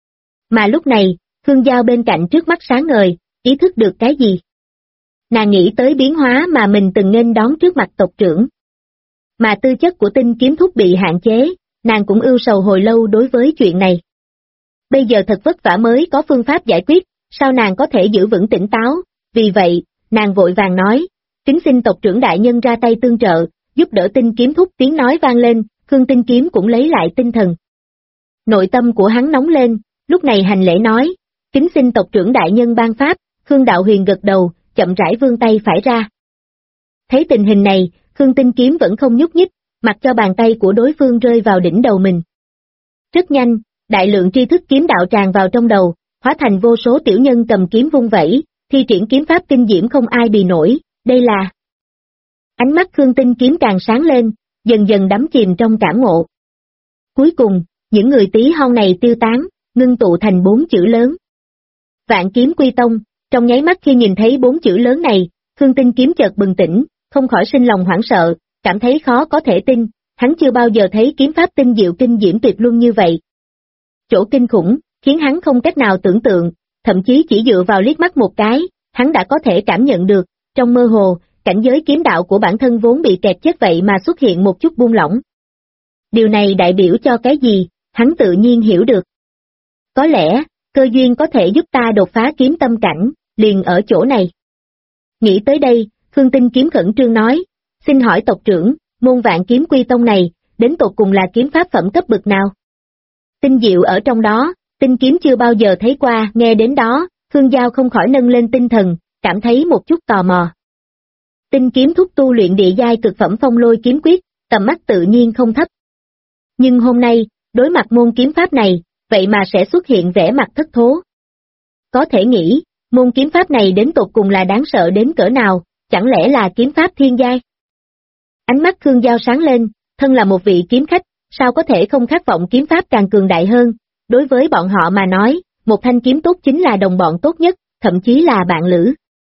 Mà lúc này, Khương Giao bên cạnh trước mắt sáng ngời, ý thức được cái gì? Nàng nghĩ tới biến hóa mà mình từng nghênh đón trước mặt tộc trưởng. Mà tư chất của Tinh Kiếm thúc bị hạn chế, nàng cũng ưu sầu hồi lâu đối với chuyện này. Bây giờ thật vất vả mới có phương pháp giải quyết, sao nàng có thể giữ vững tỉnh táo? Vì vậy, nàng vội vàng nói, kính xin tộc trưởng đại nhân ra tay tương trợ, giúp đỡ Tinh Kiếm thúc. Tiếng nói vang lên, Khương Tinh Kiếm cũng lấy lại tinh thần. Nội tâm của hắn nóng lên, lúc này hành lễ nói, kính xin tộc trưởng đại nhân ban pháp. Khương Đạo Huyền gật đầu, chậm rãi vươn tay phải ra. Thấy tình hình này, Khương Tinh Kiếm vẫn không nhúc nhích, mặc cho bàn tay của đối phương rơi vào đỉnh đầu mình. Rất nhanh, đại lượng tri thức kiếm đạo tràn vào trong đầu, hóa thành vô số tiểu nhân cầm kiếm vung vẩy, thi triển kiếm pháp kinh diễm không ai bì nổi. Đây là... Ánh mắt Khương Tinh Kiếm càng sáng lên, dần dần đắm chìm trong cảm ngộ. Cuối cùng, những người tí hon này tiêu tán, ngưng tụ thành 4 chữ lớn. Vạn Kiếm Quy Tông. Trong nháy mắt khi nhìn thấy 4 chữ lớn này, Khương Tinh Kiếm chợt bừng tỉnh, không khỏi sinh lòng hoảng sợ, cảm thấy khó có thể tin, hắn chưa bao giờ thấy kiếm pháp tinh diệu kinh diễm tuyệt luân như vậy. Chỗ kinh khủng, khiến hắn không cách nào tưởng tượng, thậm chí chỉ dựa vào liếc mắt một cái, hắn đã có thể cảm nhận được, trong mơ hồ, cảnh giới kiếm đạo của bản thân vốn bị kẹt chết vậy mà xuất hiện một chút buông lỏng. Điều này đại biểu cho cái gì, hắn tự nhiên hiểu được. Có lẽ, cơ duyên có thể giúp ta đột phá kiếm tâm cảnh, liền ở chỗ này. Nghĩ tới đây, Khương Tinh Kiếm khẩn trương nói, xin hỏi tộc trưởng, môn Vạn Kiếm Quy Tông này, đến tột cùng là kiếm pháp phẩm cấp bậc nào? Tinh diệu ở trong đó, Tinh Kiếm chưa bao giờ thấy qua. Nghe đến đó, Khương Giao không khỏi nâng lên tinh thần, cảm thấy một chút tò mò. Tinh Kiếm thúc tu luyện địa giai cực phẩm Phong Lôi kiếm quyết, tầm mắt tự nhiên không thấp. Nhưng hôm nay, đối mặt môn kiếm pháp này, vậy mà sẽ xuất hiện vẻ mặt thất thố. Có thể nghĩ, môn kiếm pháp này đến tột cùng là đáng sợ đến cỡ nào, chẳng lẽ là kiếm pháp thiên giai? Ánh mắt Khương Giao sáng lên, thân là một vị kiếm khách, sao có thể không khát vọng kiếm pháp càng cường đại hơn, đối với bọn họ mà nói, một thanh kiếm tốt chính là đồng bọn tốt nhất, thậm chí là bạn lữ.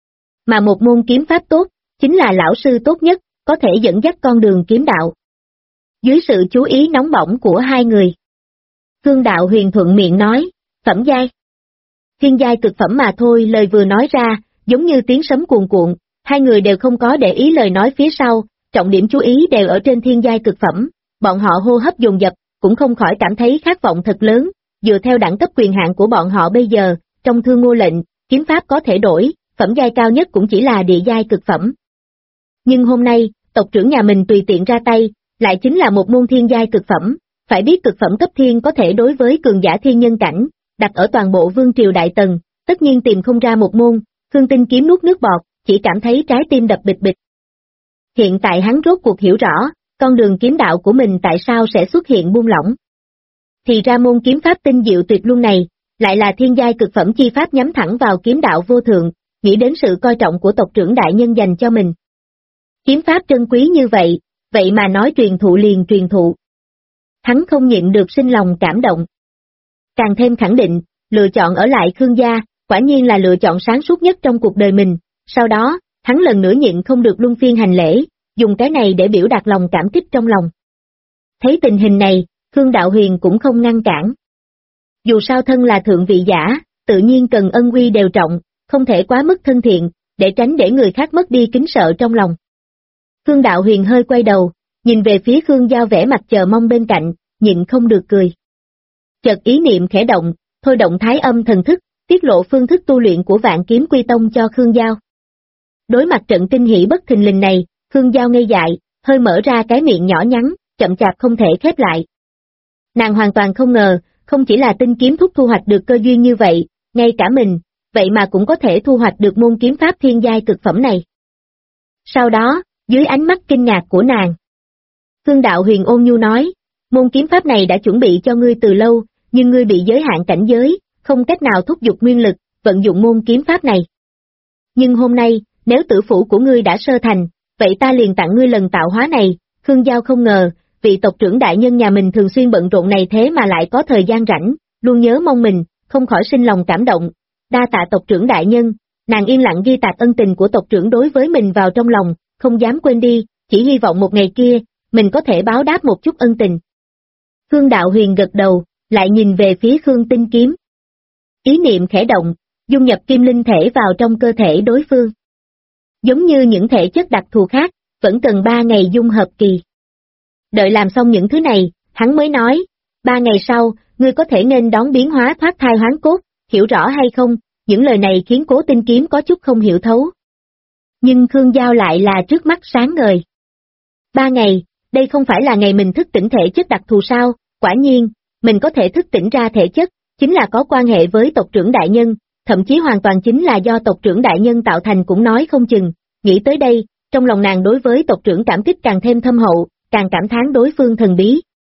Mà một môn kiếm pháp tốt, chính là lão sư tốt nhất, có thể dẫn dắt con đường kiếm đạo. Dưới sự chú ý nóng bỏng của hai người, Khương Đạo Huyền thuận miệng nói, phẩm giai. Thiên giai cực phẩm mà thôi, lời vừa nói ra, giống như tiếng sấm cuồn cuộn, hai người đều không có để ý lời nói phía sau, trọng điểm chú ý đều ở trên thiên giai cực phẩm, bọn họ hô hấp dồn dập, cũng không khỏi cảm thấy khát vọng thật lớn, dựa theo đẳng cấp quyền hạn của bọn họ bây giờ, trong Thương Ngô lệnh, kiếm pháp có thể đổi, phẩm giai cao nhất cũng chỉ là địa giai cực phẩm. Nhưng hôm nay, tộc trưởng nhà mình tùy tiện ra tay, lại chính là một môn thiên giai cực phẩm, phải biết cực phẩm cấp thiên có thể đối với cường giả thiên nhân cảnh, đặt ở toàn bộ vương triều Đại Tần, tất nhiên tìm không ra một môn. Khương Tinh Kiếm nuốt nước bọt, chỉ cảm thấy trái tim đập bịch bịch. Hiện tại hắn rốt cuộc hiểu rõ, con đường kiếm đạo của mình tại sao sẽ xuất hiện buông lỏng. Thì ra môn kiếm pháp tinh diệu tuyệt luân này, lại là thiên giai cực phẩm chi pháp nhắm thẳng vào kiếm đạo vô thượng, nghĩ đến sự coi trọng của tộc trưởng đại nhân dành cho mình. Kiếm pháp trân quý như vậy, vậy mà nói truyền thụ liền truyền thụ. Hắn không nhịn được sinh lòng cảm động. Càng thêm khẳng định, lựa chọn ở lại Khương gia, quả nhiên là lựa chọn sáng suốt nhất trong cuộc đời mình, sau đó, hắn lần nữa nhịn không được luân phiên hành lễ, dùng cái này để biểu đạt lòng cảm kích trong lòng. Thấy tình hình này, Khương Đạo Huyền cũng không ngăn cản. Dù sao thân là thượng vị giả, tự nhiên cần ân uy đều trọng, không thể quá mức thân thiện, để tránh để người khác mất đi kính sợ trong lòng. Khương Đạo Huyền hơi quay đầu, nhìn về phía Khương Giao vẻ mặt chờ mong bên cạnh, nhịn không được cười. Chợt ý niệm khẽ động, thôi động thái âm thần thức, tiết lộ phương thức tu luyện của Vạn Kiếm Quy Tông cho Khương Giao. Đối mặt trận kinh hỉ bất thình lình này, Khương Giao ngây dại, hơi mở ra cái miệng nhỏ nhắn, chậm chạp không thể khép lại. Nàng hoàn toàn không ngờ, không chỉ là tinh kiếm thúc thu hoạch được cơ duyên như vậy, ngay cả mình, vậy mà cũng có thể thu hoạch được môn kiếm pháp thiên giai cực phẩm này. Sau đó, dưới ánh mắt kinh ngạc của nàng, Khương Đạo Huyền ôn nhu nói, môn kiếm pháp này đã chuẩn bị cho ngươi từ lâu, nhưng ngươi bị giới hạn cảnh giới, không cách nào thúc giục nguyên lực, vận dụng môn kiếm pháp này. Nhưng hôm nay, nếu tử phủ của ngươi đã sơ thành, vậy ta liền tặng ngươi lần tạo hóa này. Khương Giao không ngờ, vị tộc trưởng đại nhân nhà mình thường xuyên bận rộn này thế mà lại có thời gian rảnh, luôn nhớ mong mình, không khỏi sinh lòng cảm động. Đa tạ tộc trưởng đại nhân, nàng yên lặng ghi tạc ân tình của tộc trưởng đối với mình vào trong lòng, không dám quên đi, chỉ hy vọng một ngày kia, mình có thể báo đáp một chút ân tình. Khương Đạo Huyền gật đầu, lại nhìn về phía Khương Tinh Kiếm. Ý niệm khẽ động, dung nhập kim linh thể vào trong cơ thể đối phương. Giống như những thể chất đặc thù khác, vẫn cần 3 ngày dung hợp kỳ. Đợi làm xong những thứ này, hắn mới nói, 3 ngày sau, ngươi có thể nên đón biến hóa thoát thai hoán cốt, hiểu rõ hay không? Những lời này khiến Cố Tinh Kiếm có chút không hiểu thấu. Nhưng Khương Giao lại là trước mắt sáng ngời. 3 ngày, đây không phải là ngày mình thức tỉnh thể chất đặc thù sao? Quả nhiên, mình có thể thức tỉnh ra thể chất, chính là có quan hệ với tộc trưởng đại nhân, thậm chí hoàn toàn chính là do tộc trưởng đại nhân tạo thành cũng nói không chừng. Nghĩ tới đây, trong lòng nàng đối với tộc trưởng cảm kích càng thêm thâm hậu, càng cảm thán đối phương thần bí.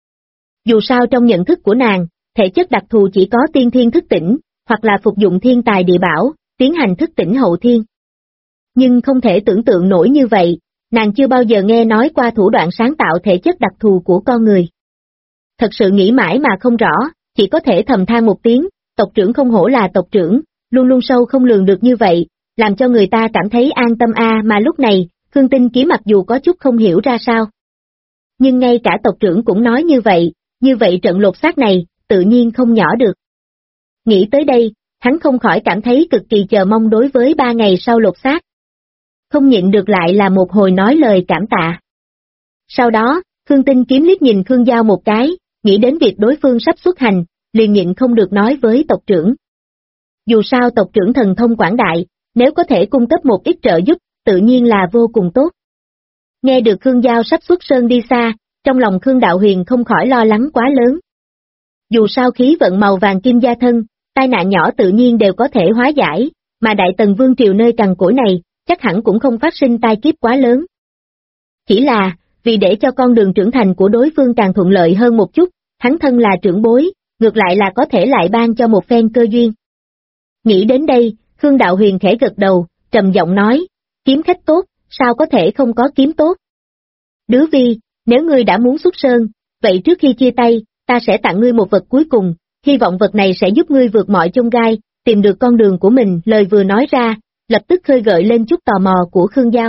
Dù sao trong nhận thức của nàng, thể chất đặc thù chỉ có tiên thiên thức tỉnh, hoặc là phục dụng thiên tài địa bảo, tiến hành thức tỉnh hậu thiên. Nhưng không thể tưởng tượng nổi như vậy, nàng chưa bao giờ nghe nói qua thủ đoạn sáng tạo thể chất đặc thù của con người. Thật sự nghĩ mãi mà không rõ, chỉ có thể thầm than một tiếng, tộc trưởng không hổ là tộc trưởng, luôn luôn sâu không lường được như vậy, làm cho người ta cảm thấy an tâm mà lúc này, Khương Tinh Kiếm mặc dù có chút không hiểu ra sao. Nhưng ngay cả tộc trưởng cũng nói như vậy trận lột xác này, tự nhiên không nhỏ được. Nghĩ tới đây, hắn không khỏi cảm thấy cực kỳ chờ mong đối với 3 ngày sau lột xác. Không nhịn được lại là một hồi nói lời cảm tạ. Sau đó, Khương Tinh Kiếm liếc nhìn Khương Giao một cái, nghĩ đến việc đối phương sắp xuất hành, liền nhịn không được nói với tộc trưởng. Dù sao tộc trưởng thần thông quảng đại, nếu có thể cung cấp một ít trợ giúp, tự nhiên là vô cùng tốt. Nghe được Khương Giao sắp xuất sơn đi xa, trong lòng Khương Đạo Huyền không khỏi lo lắng quá lớn. Dù sao khí vận màu vàng kim gia thân, tai nạn nhỏ tự nhiên đều có thể hóa giải, mà Đại Tần Vương Triều nơi cằn cỗi này, chắc hẳn cũng không phát sinh tai kiếp quá lớn. Chỉ là, vì để cho con đường trưởng thành của đối phương càng thuận lợi hơn một chút, hắn thân là trưởng bối, ngược lại là có thể lại ban cho một phen cơ duyên. Nghĩ đến đây, Khương Đạo Huyền khẽ gật đầu, trầm giọng nói, kiếm khách tốt, sao có thể không có kiếm tốt? Đứa Vi, nếu ngươi đã muốn xuất sơn, vậy trước khi chia tay, ta sẽ tặng ngươi một vật cuối cùng, hy vọng vật này sẽ giúp ngươi vượt mọi chông gai, tìm được con đường của mình. Lời vừa nói ra, lập tức khơi gợi lên chút tò mò của Khương Giao.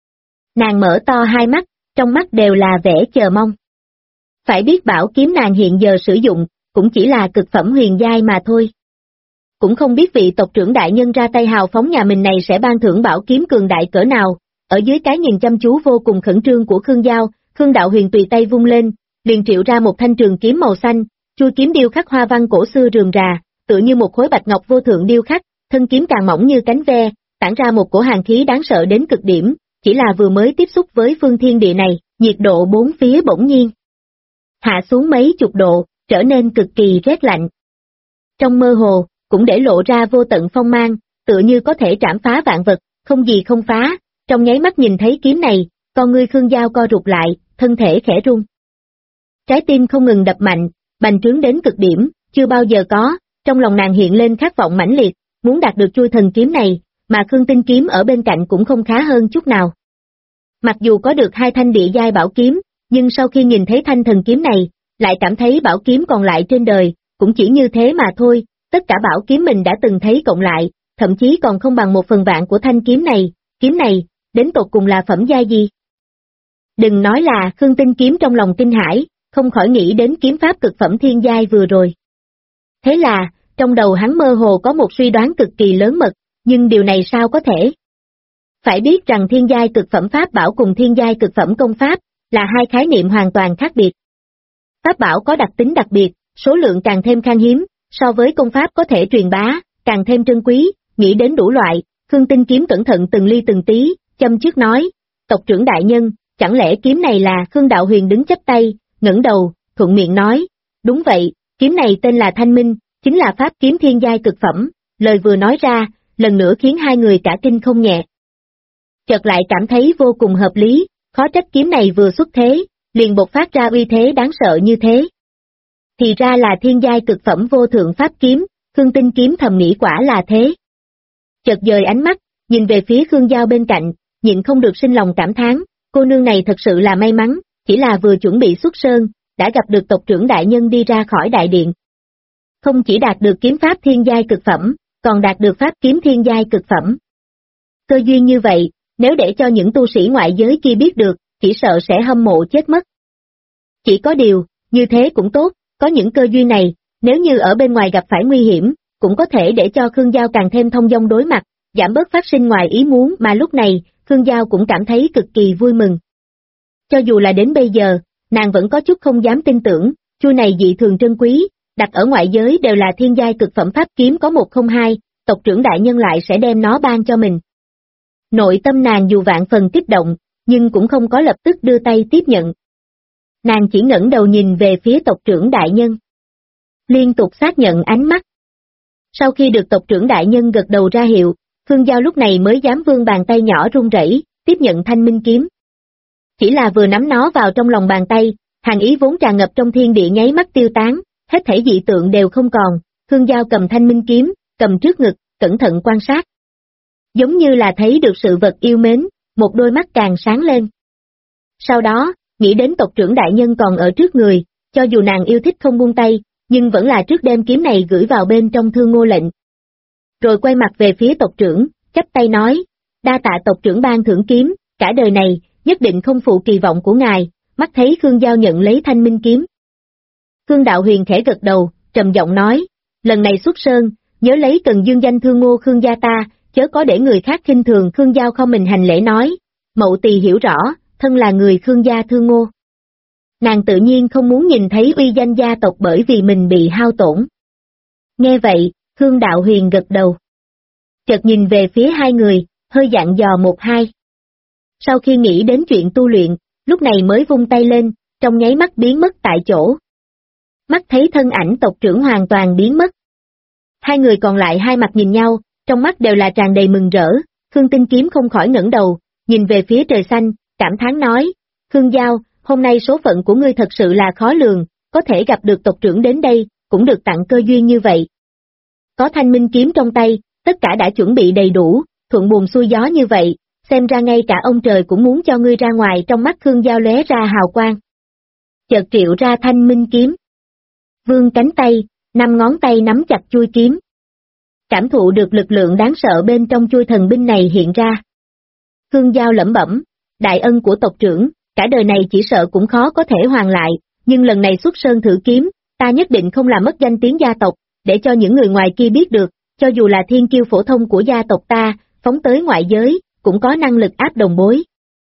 Nàng mở to hai mắt, trong mắt đều là vẻ chờ mong. Phải biết bảo kiếm nàng hiện giờ sử dụng, cũng chỉ là cực phẩm huyền giai mà thôi. Cũng không biết vị tộc trưởng đại nhân ra tay hào phóng nhà mình này sẽ ban thưởng bảo kiếm cường đại cỡ nào. Ở dưới cái nhìn chăm chú vô cùng khẩn trương của Khương Giao, Khương Đạo Huyền tùy tay vung lên, liền triệu ra một thanh trường kiếm màu xanh, chuôi kiếm điêu khắc hoa văn cổ xưa rườm rà, tựa như một khối bạch ngọc vô thượng điêu khắc, thân kiếm càng mỏng như cánh ve, tản ra một cổ hàn khí đáng sợ đến cực điểm, chỉ là vừa mới tiếp xúc với phương thiên địa này, nhiệt độ bốn phía bỗng nhiên hạ xuống mấy chục độ, trở nên cực kỳ rét lạnh. Trong mơ hồ, cũng để lộ ra vô tận phong mang, tựa như có thể trảm phá vạn vật, không gì không phá. Trong nháy mắt nhìn thấy kiếm này, con ngươi Khương Giao co rụt lại, thân thể khẽ run. Trái tim không ngừng đập mạnh, bành trướng đến cực điểm, chưa bao giờ có, trong lòng nàng hiện lên khát vọng mãnh liệt, muốn đạt được chuôi thần kiếm này, mà Khương Tinh kiếm ở bên cạnh cũng không khá hơn chút nào. Mặc dù có được hai thanh địa giai bảo kiếm, nhưng sau khi nhìn thấy thanh thần kiếm này, lại cảm thấy bảo kiếm còn lại trên đời, cũng chỉ như thế mà thôi, tất cả bảo kiếm mình đã từng thấy cộng lại, thậm chí còn không bằng 1/1000 của thanh kiếm này, đến tột cùng là phẩm giai gì? Đừng nói là Khương Tinh kiếm trong lòng kinh hãi, không khỏi nghĩ đến kiếm pháp cực phẩm thiên giai vừa rồi. Thế là, trong đầu hắn mơ hồ có một suy đoán cực kỳ lớn mật, nhưng điều này sao có thể? Phải biết rằng thiên giai cực phẩm pháp bảo cùng thiên giai cực phẩm công pháp, là hai khái niệm hoàn toàn khác biệt. Pháp bảo có đặc tính đặc biệt, số lượng càng thêm khan hiếm, so với công pháp có thể truyền bá, càng thêm trân quý, nghĩ đến đủ loại, Khương Tinh kiếm cẩn thận từng ly từng tí, châm trước nói, tộc trưởng đại nhân, chẳng lẽ kiếm này là? Khương Đạo Huyền đứng chắp tay, ngẩng đầu, thuận miệng nói, đúng vậy, kiếm này tên là Thanh Minh, chính là pháp kiếm thiên giai cực phẩm. Lời vừa nói ra, lần nữa khiến hai người cả kinh không nhẹ. Chợt lại cảm thấy vô cùng hợp lý, khó trách kiếm này vừa xuất thế, liền bộc phát ra uy thế đáng sợ như thế. Thì ra là thiên giai cực phẩm vô thượng pháp kiếm, Khương Tinh kiếm thầm nghĩ quả là thế. Chợt dời ánh mắt, nhìn về phía Khương Giao bên cạnh, nhịn không được sinh lòng cảm thán, cô nương này thật sự là may mắn, chỉ là vừa chuẩn bị xuất sơn, đã gặp được tộc trưởng đại nhân đi ra khỏi đại điện. Không chỉ đạt được kiếm pháp thiên giai cực phẩm, còn đạt được pháp kiếm thiên giai cực phẩm. Cơ duyên như vậy, nếu để cho những tu sĩ ngoại giới kia biết được, chỉ sợ sẽ hâm mộ chết mất. Chỉ có điều, như thế cũng tốt, có những cơ duyên này, nếu như ở bên ngoài gặp phải nguy hiểm, cũng có thể để cho Khương Giao càng thêm thông dong đối mặt, giảm bớt phát sinh ngoài ý muốn. Mà lúc này, Khương Giao cũng cảm thấy cực kỳ vui mừng. Cho dù là đến bây giờ, nàng vẫn có chút không dám tin tưởng, chuôi này dị thường trân quý, đặt ở ngoại giới đều là thiên giai cực phẩm pháp kiếm có 102, tộc trưởng đại nhân lại sẽ đem nó ban cho mình. Nội tâm nàng dù vạn phần kích động, nhưng cũng không có lập tức đưa tay tiếp nhận. Nàng chỉ ngẩng đầu nhìn về phía tộc trưởng đại nhân. Liên tục xác nhận ánh mắt. Sau khi được tộc trưởng đại nhân gật đầu ra hiệu, Khương Giao lúc này mới dám vươn bàn tay nhỏ run rẩy, tiếp nhận thanh minh kiếm. Chỉ là vừa nắm nó vào trong lòng bàn tay, hàn ý vốn tràn ngập trong thiên địa nháy mắt tiêu tán, hết thảy dị tượng đều không còn. Khương Giao cầm thanh minh kiếm, cầm trước ngực, cẩn thận quan sát. Giống như là thấy được sự vật yêu mến, một đôi mắt càng sáng lên. Sau đó, nghĩ đến tộc trưởng đại nhân còn ở trước người, cho dù nàng yêu thích không buông tay, nhưng vẫn là trước đem kiếm này gửi vào bên trong Thương Ngô lệnh. Rồi quay mặt về phía tộc trưởng, chắp tay nói, đa tạ tộc trưởng ban thưởng kiếm, cả đời này, nhất định không phụ kỳ vọng của ngài. Mắt thấy Khương Giao nhận lấy thanh minh kiếm. Khương Đạo Huyền khẽ gật đầu, trầm giọng nói, lần này xuất sơn, nhớ lấy cần dương danh Thương Ngô Khương gia ta, chớ có để người khác khinh thường. Khương Giao không mình hành lễ nói, mậu tỳ hiểu rõ, thân là người Khương gia Thương Ngô. Nàng tự nhiên không muốn nhìn thấy uy danh gia tộc bởi vì mình bị hao tổn. Nghe vậy, Khương Đạo Huyền gật đầu. Chợt nhìn về phía hai người, hơi dặn dò một hai. Sau khi nghĩ đến chuyện tu luyện, lúc này mới vung tay lên, trong nháy mắt biến mất tại chỗ. Mắt thấy thân ảnh tộc trưởng hoàn toàn biến mất. Hai người còn lại hai mặt nhìn nhau, trong mắt đều là tràn đầy mừng rỡ. Khương Tinh kiếm không khỏi ngẩng đầu, nhìn về phía trời xanh, cảm thán nói, Khương Giao, hôm nay số phận của ngươi thật sự là khó lường, có thể gặp được tộc trưởng đến đây, cũng được tặng cơ duyên như vậy. Có thanh minh kiếm trong tay, tất cả đã chuẩn bị đầy đủ, thuận buồm xuôi gió như vậy, xem ra ngay cả ông trời cũng muốn cho ngươi ra ngoài. Trong mắt Khương Giao lóe ra hào quang. Chợt triệu ra thanh minh kiếm. Vươn cánh tay, 5 ngón tay nắm chặt chuôi kiếm. Cảm thụ được lực lượng đáng sợ bên trong chuôi thần binh này hiện ra. Khương Giao lẩm bẩm, đại ân của tộc trưởng, cả đời này chỉ sợ cũng khó có thể hoàn lại, nhưng lần này xuất sơn thử kiếm, ta nhất định không làm mất danh tiếng gia tộc, để cho những người ngoài kia biết được, cho dù là thiên kiêu phổ thông của gia tộc ta, phóng tới ngoại giới, cũng có năng lực áp đồng bối.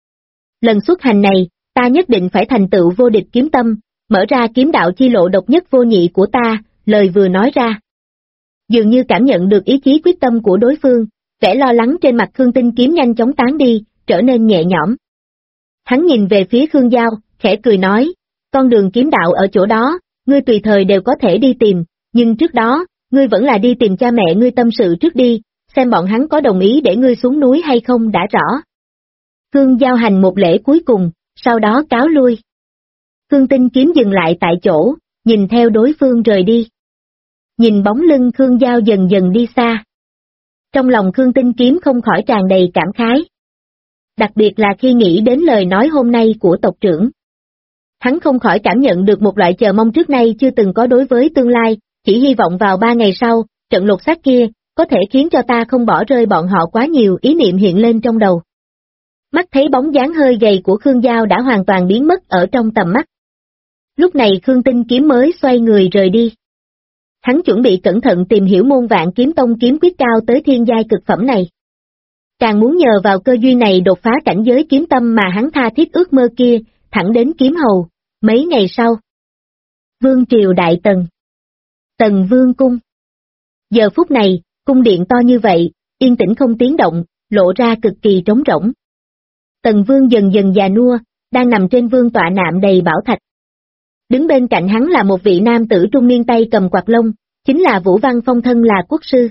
Lần xuất hành này, ta nhất định phải thành tựu vô địch kiếm tâm, mở ra kiếm đạo chi lộ độc nhất vô nhị của ta, lời vừa nói ra. Dường như cảm nhận được ý chí quyết tâm của đối phương, vẻ lo lắng trên mặt Khương Tinh Kiếm nhanh chóng tán đi, trở nên nhẹ nhõm. Hắn nhìn về phía Khương Giao, khẽ cười nói, con đường kiếm đạo ở chỗ đó, ngươi tùy thời đều có thể đi tìm, nhưng trước đó, ngươi vẫn là đi tìm cha mẹ ngươi tâm sự trước đi, xem bọn hắn có đồng ý để ngươi xuống núi hay không đã rõ. Khương Giao hành một lễ cuối cùng, sau đó cáo lui. Khương Tinh Kiếm dừng lại tại chỗ, nhìn theo đối phương rời đi. Nhìn bóng lưng Khương Giao dần dần đi xa. Trong lòng Khương Tinh Kiếm không khỏi tràn đầy cảm khái. Đặc biệt là khi nghĩ đến lời nói hôm nay của tộc trưởng. Hắn không khỏi cảm nhận được một loại chờ mong trước nay chưa từng có đối với tương lai, chỉ hy vọng vào 3 ngày sau, trận lột xác kia, có thể khiến cho ta không bỏ rơi bọn họ quá nhiều ý niệm hiện lên trong đầu. Mắt thấy bóng dáng hơi gầy của Khương Giao đã hoàn toàn biến mất ở trong tầm mắt. Lúc này Khương Tinh Kiếm mới xoay người rời đi. Hắn chuẩn bị cẩn thận tìm hiểu môn Vạn Kiếm Tông kiếm quyết cao tới thiên giai cực phẩm này. Càng muốn nhờ vào cơ duyên này đột phá cảnh giới kiếm tâm mà hắn tha thiết ước mơ kia, thẳng đến kiếm hầu. Mấy ngày sau, Vương triều Đại Tần, Tần Vương cung. Giờ phút này, cung điện to như vậy, yên tĩnh không tiếng động, lộ ra cực kỳ trống rỗng. Tần Vương dần dần già nua, đang nằm trên vương tọa nạm đầy bảo thạch. Đứng bên cạnh hắn là một vị nam tử trung niên tay cầm quạt lông, chính là Vũ Văn Phong thân là quốc sư.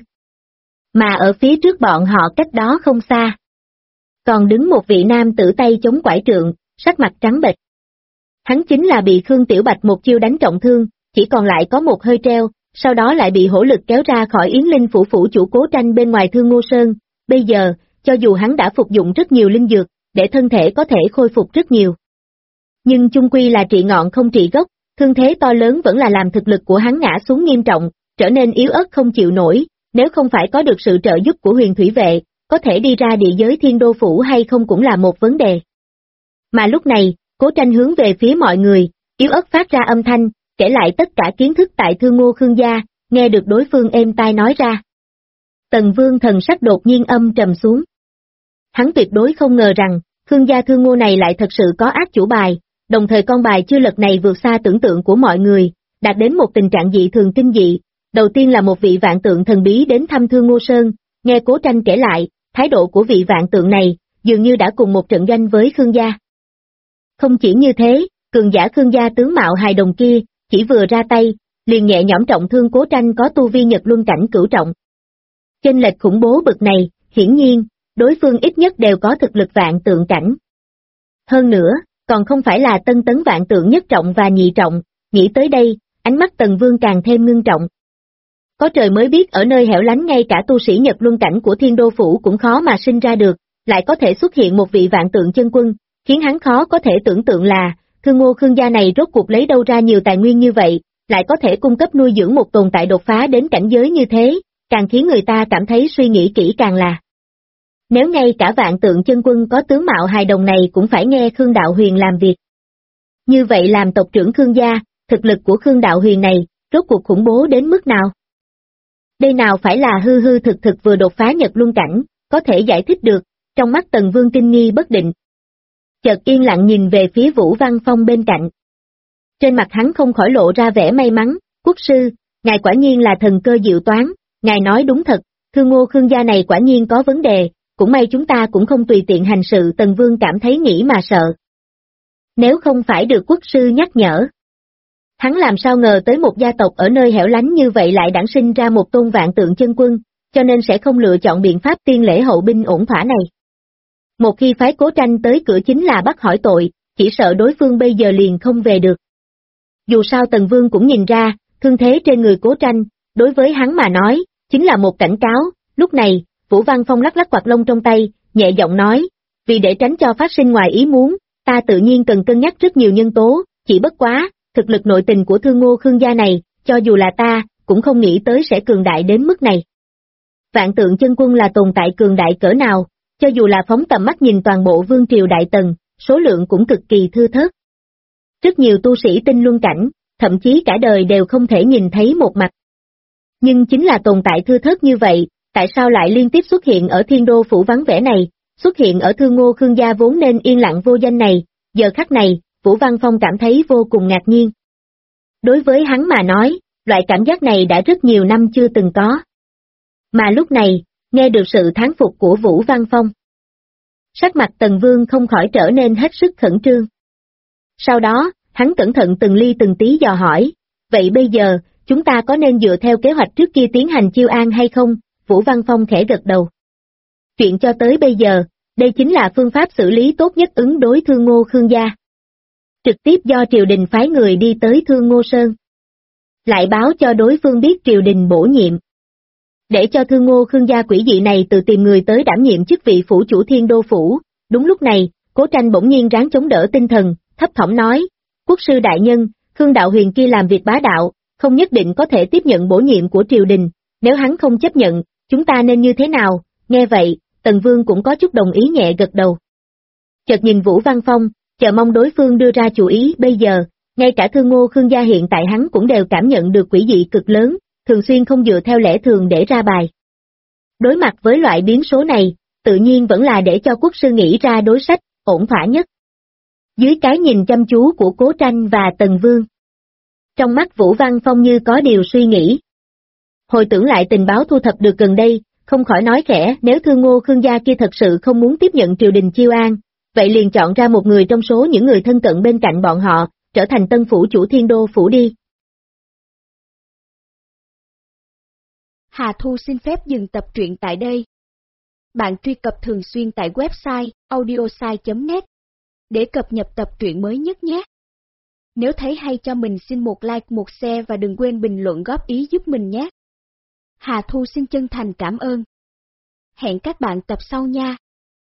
Mà ở phía trước bọn họ cách đó không xa. Còn đứng một vị nam tử tay chống quải trượng, sắc mặt trắng bệch. Hắn chính là bị Khương Tiểu Bạch một chiêu đánh trọng thương, chỉ còn lại có một hơi treo, sau đó lại bị hổ lực kéo ra khỏi Yến Linh phủ phủ chủ Cố Tranh bên ngoài Thương Ngô Sơn. Bây giờ, cho dù hắn đã phục dụng rất nhiều linh dược, để thân thể có thể khôi phục rất nhiều. Nhưng chung quy là trị ngọn không trị gốc, thương thế to lớn vẫn là làm thực lực của hắn ngã xuống nghiêm trọng, trở nên yếu ớt không chịu nổi, nếu không phải có được sự trợ giúp của Huyền Thủy Vệ, có thể đi ra địa giới Thiên Đô Phủ hay không cũng là một vấn đề. Mà lúc này, Cố Tranh hướng về phía mọi người, yếu ớt phát ra âm thanh, kể lại tất cả kiến thức tại Thương Ngô Khương gia, nghe được đối phương êm tai nói ra. Tần Vương thần sắc đột nhiên âm trầm xuống. Hắn tuyệt đối không ngờ rằng, Khương gia Thương Ngô này lại thật sự có ác chủ bài, đồng thời con bài chưa lật này vượt xa tưởng tượng của mọi người, đạt đến một tình trạng dị thường kinh dị. Đầu tiên là một vị vạn tượng thần bí đến thăm Thương Ngô Sơn, nghe Cố Tranh kể lại, thái độ của vị vạn tượng này, dường như đã cùng một trận doanh với Khương gia. Không chỉ như thế, cường giả Khương gia tướng mạo hài đồng kia, chỉ vừa ra tay, liền nhẹ nhõm trọng thương Cố Tranh có tu vi Nhật Luân cảnh cửu trọng. Chênh lệch khủng bố bực này, hiển nhiên, đối phương ít nhất đều có thực lực vạn tượng cảnh. Hơn nữa, còn không phải là tân tấn vạn tượng nhất trọng và nhị trọng, nghĩ tới đây, ánh mắt Tần Vương càng thêm ngưng trọng. Có trời mới biết ở nơi hẻo lánh ngay cả tu sĩ Nhật Luân cảnh của Thiên Đô Phủ cũng khó mà sinh ra được, lại có thể xuất hiện một vị vạn tượng chân quân, khiến hắn khó có thể tưởng tượng là, Thương Ngô Khương gia này rốt cuộc lấy đâu ra nhiều tài nguyên như vậy, lại có thể cung cấp nuôi dưỡng một tồn tại đột phá đến cảnh giới như thế, càng khiến người ta cảm thấy suy nghĩ kỹ càng là. Nếu ngay cả vạn tượng chân quân có tướng mạo hài đồng này cũng phải nghe Khương Đạo Huyền làm việc. Như vậy làm tộc trưởng Khương gia, thực lực của Khương Đạo Huyền này, rốt cuộc khủng bố đến mức nào? Đây nào phải là hư hư thực thực vừa đột phá Nhật Luân cảnh, có thể giải thích được, trong mắt Tần Vương kinh nghi bất định. Chợt yên lặng nhìn về phía Vũ Văn Phong bên cạnh. Trên mặt hắn không khỏi lộ ra vẻ may mắn, quốc sư, ngài quả nhiên là thần cơ diệu toán, ngài nói đúng thật, Thương Ngô Khương gia này quả nhiên có vấn đề, cũng may chúng ta cũng không tùy tiện hành sự. Tần Vương cảm thấy nghĩ mà sợ. Nếu không phải được quốc sư nhắc nhở, hắn làm sao ngờ tới một gia tộc ở nơi hẻo lánh như vậy lại đản sinh ra một tôn vạn tượng chân quân, cho nên sẽ không lựa chọn biện pháp tiên lễ hậu binh ổn thỏa này. Một khi phái Cố Tranh tới cửa chính là bắt hỏi tội, chỉ sợ đối phương bây giờ liền không về được. Dù sao Tần Vương cũng nhìn ra, thương thế trên người Cố Tranh, đối với hắn mà nói, chính là một cảnh cáo. Lúc này, Vũ Văn Phong lắc lắc quạt lông trong tay, nhẹ giọng nói, vì để tránh cho phát sinh ngoài ý muốn, ta tự nhiên cần cân nhắc rất nhiều nhân tố, chỉ bất quá, thực lực nội tình của Thương Ngô Khương gia này, cho dù là ta, cũng không nghĩ tới sẽ cường đại đến mức này. Vạn Tượng Chân Quân là tồn tại cường đại cỡ nào, cho dù là phóng tầm mắt nhìn toàn bộ vương triều Đại Tần, số lượng cũng cực kỳ thưa thớt. Rất nhiều tu sĩ tinh luân cảnh, thậm chí cả đời đều không thể nhìn thấy một mặt. Nhưng chính là tồn tại thưa thớt như vậy, tại sao lại liên tiếp xuất hiện ở Thiên Đô phủ vắng vẻ này, xuất hiện ở Thương Ngô Khương gia vốn nên yên lặng vô danh này, giờ khắc này, Vũ Văn Phong cảm thấy vô cùng ngạc nhiên. Đối với hắn mà nói, loại cảm giác này đã rất nhiều năm chưa từng có. Mà lúc này, nghe được sự thán phục của Vũ Văn Phong. Sắc mặt Tần Vương không khỏi trở nên hết sức khẩn trương. Sau đó, hắn cẩn thận từng ly từng tí dò hỏi, vậy bây giờ, chúng ta có nên dựa theo kế hoạch trước kia tiến hành chiêu an hay không? Vũ Văn Phong khẽ gật đầu. Chuyện cho tới bây giờ, đây chính là phương pháp xử lý tốt nhất ứng đối Thương Ngô Khương gia. Trực tiếp do triều đình phái người đi tới Thương Ngô Sơn. Lại báo cho đối phương biết triều đình bổ nhiệm. Để cho Thương Ngô Khương gia quỷ dị này tự tìm người tới đảm nhiệm chức vị phủ chủ Thiên Đô phủ. Đúng lúc này, Cố Tranh bỗng nhiên ráng chống đỡ tinh thần, thấp thỏm nói, quốc sư đại nhân, Khương Đạo Huyền kia làm việc bá đạo, không nhất định có thể tiếp nhận bổ nhiệm của triều đình, nếu hắn không chấp nhận, chúng ta nên như thế nào? Nghe vậy, Tần Vương cũng có chút đồng ý nhẹ gật đầu. Chợt nhìn Vũ Văn Phong, chờ mong đối phương đưa ra chủ ý bây giờ, ngay cả Thương Ngô Khương gia hiện tại hắn cũng đều cảm nhận được quỷ dị cực lớn, thường xuyên không dựa theo lẽ thường để ra bài. Đối mặt với loại biến số này, tự nhiên vẫn là để cho quốc sư nghĩ ra đối sách, ổn thỏa nhất. Dưới cái nhìn chăm chú của Cố Tranh và Tần Vương. Trong mắt Vũ Văn Phong như có điều suy nghĩ. Hồi tưởng lại tình báo thu thập được gần đây, không khỏi nói khẽ nếu Thương Ngô Khương gia kia thật sự không muốn tiếp nhận triều đình chiêu an, vậy liền chọn ra một người trong số những người thân cận bên cạnh bọn họ, trở thành tân phủ chủ Thiên Đô phủ đi. Hà Thu xin phép dừng tập truyện tại đây. Bạn truy cập thường xuyên tại website audiosai.net để cập nhật tập truyện mới nhất nhé. Nếu thấy hay cho mình xin một like một share và đừng quên bình luận góp ý giúp mình nhé. Hà Thu xin chân thành cảm ơn. Hẹn các bạn tập sau nha.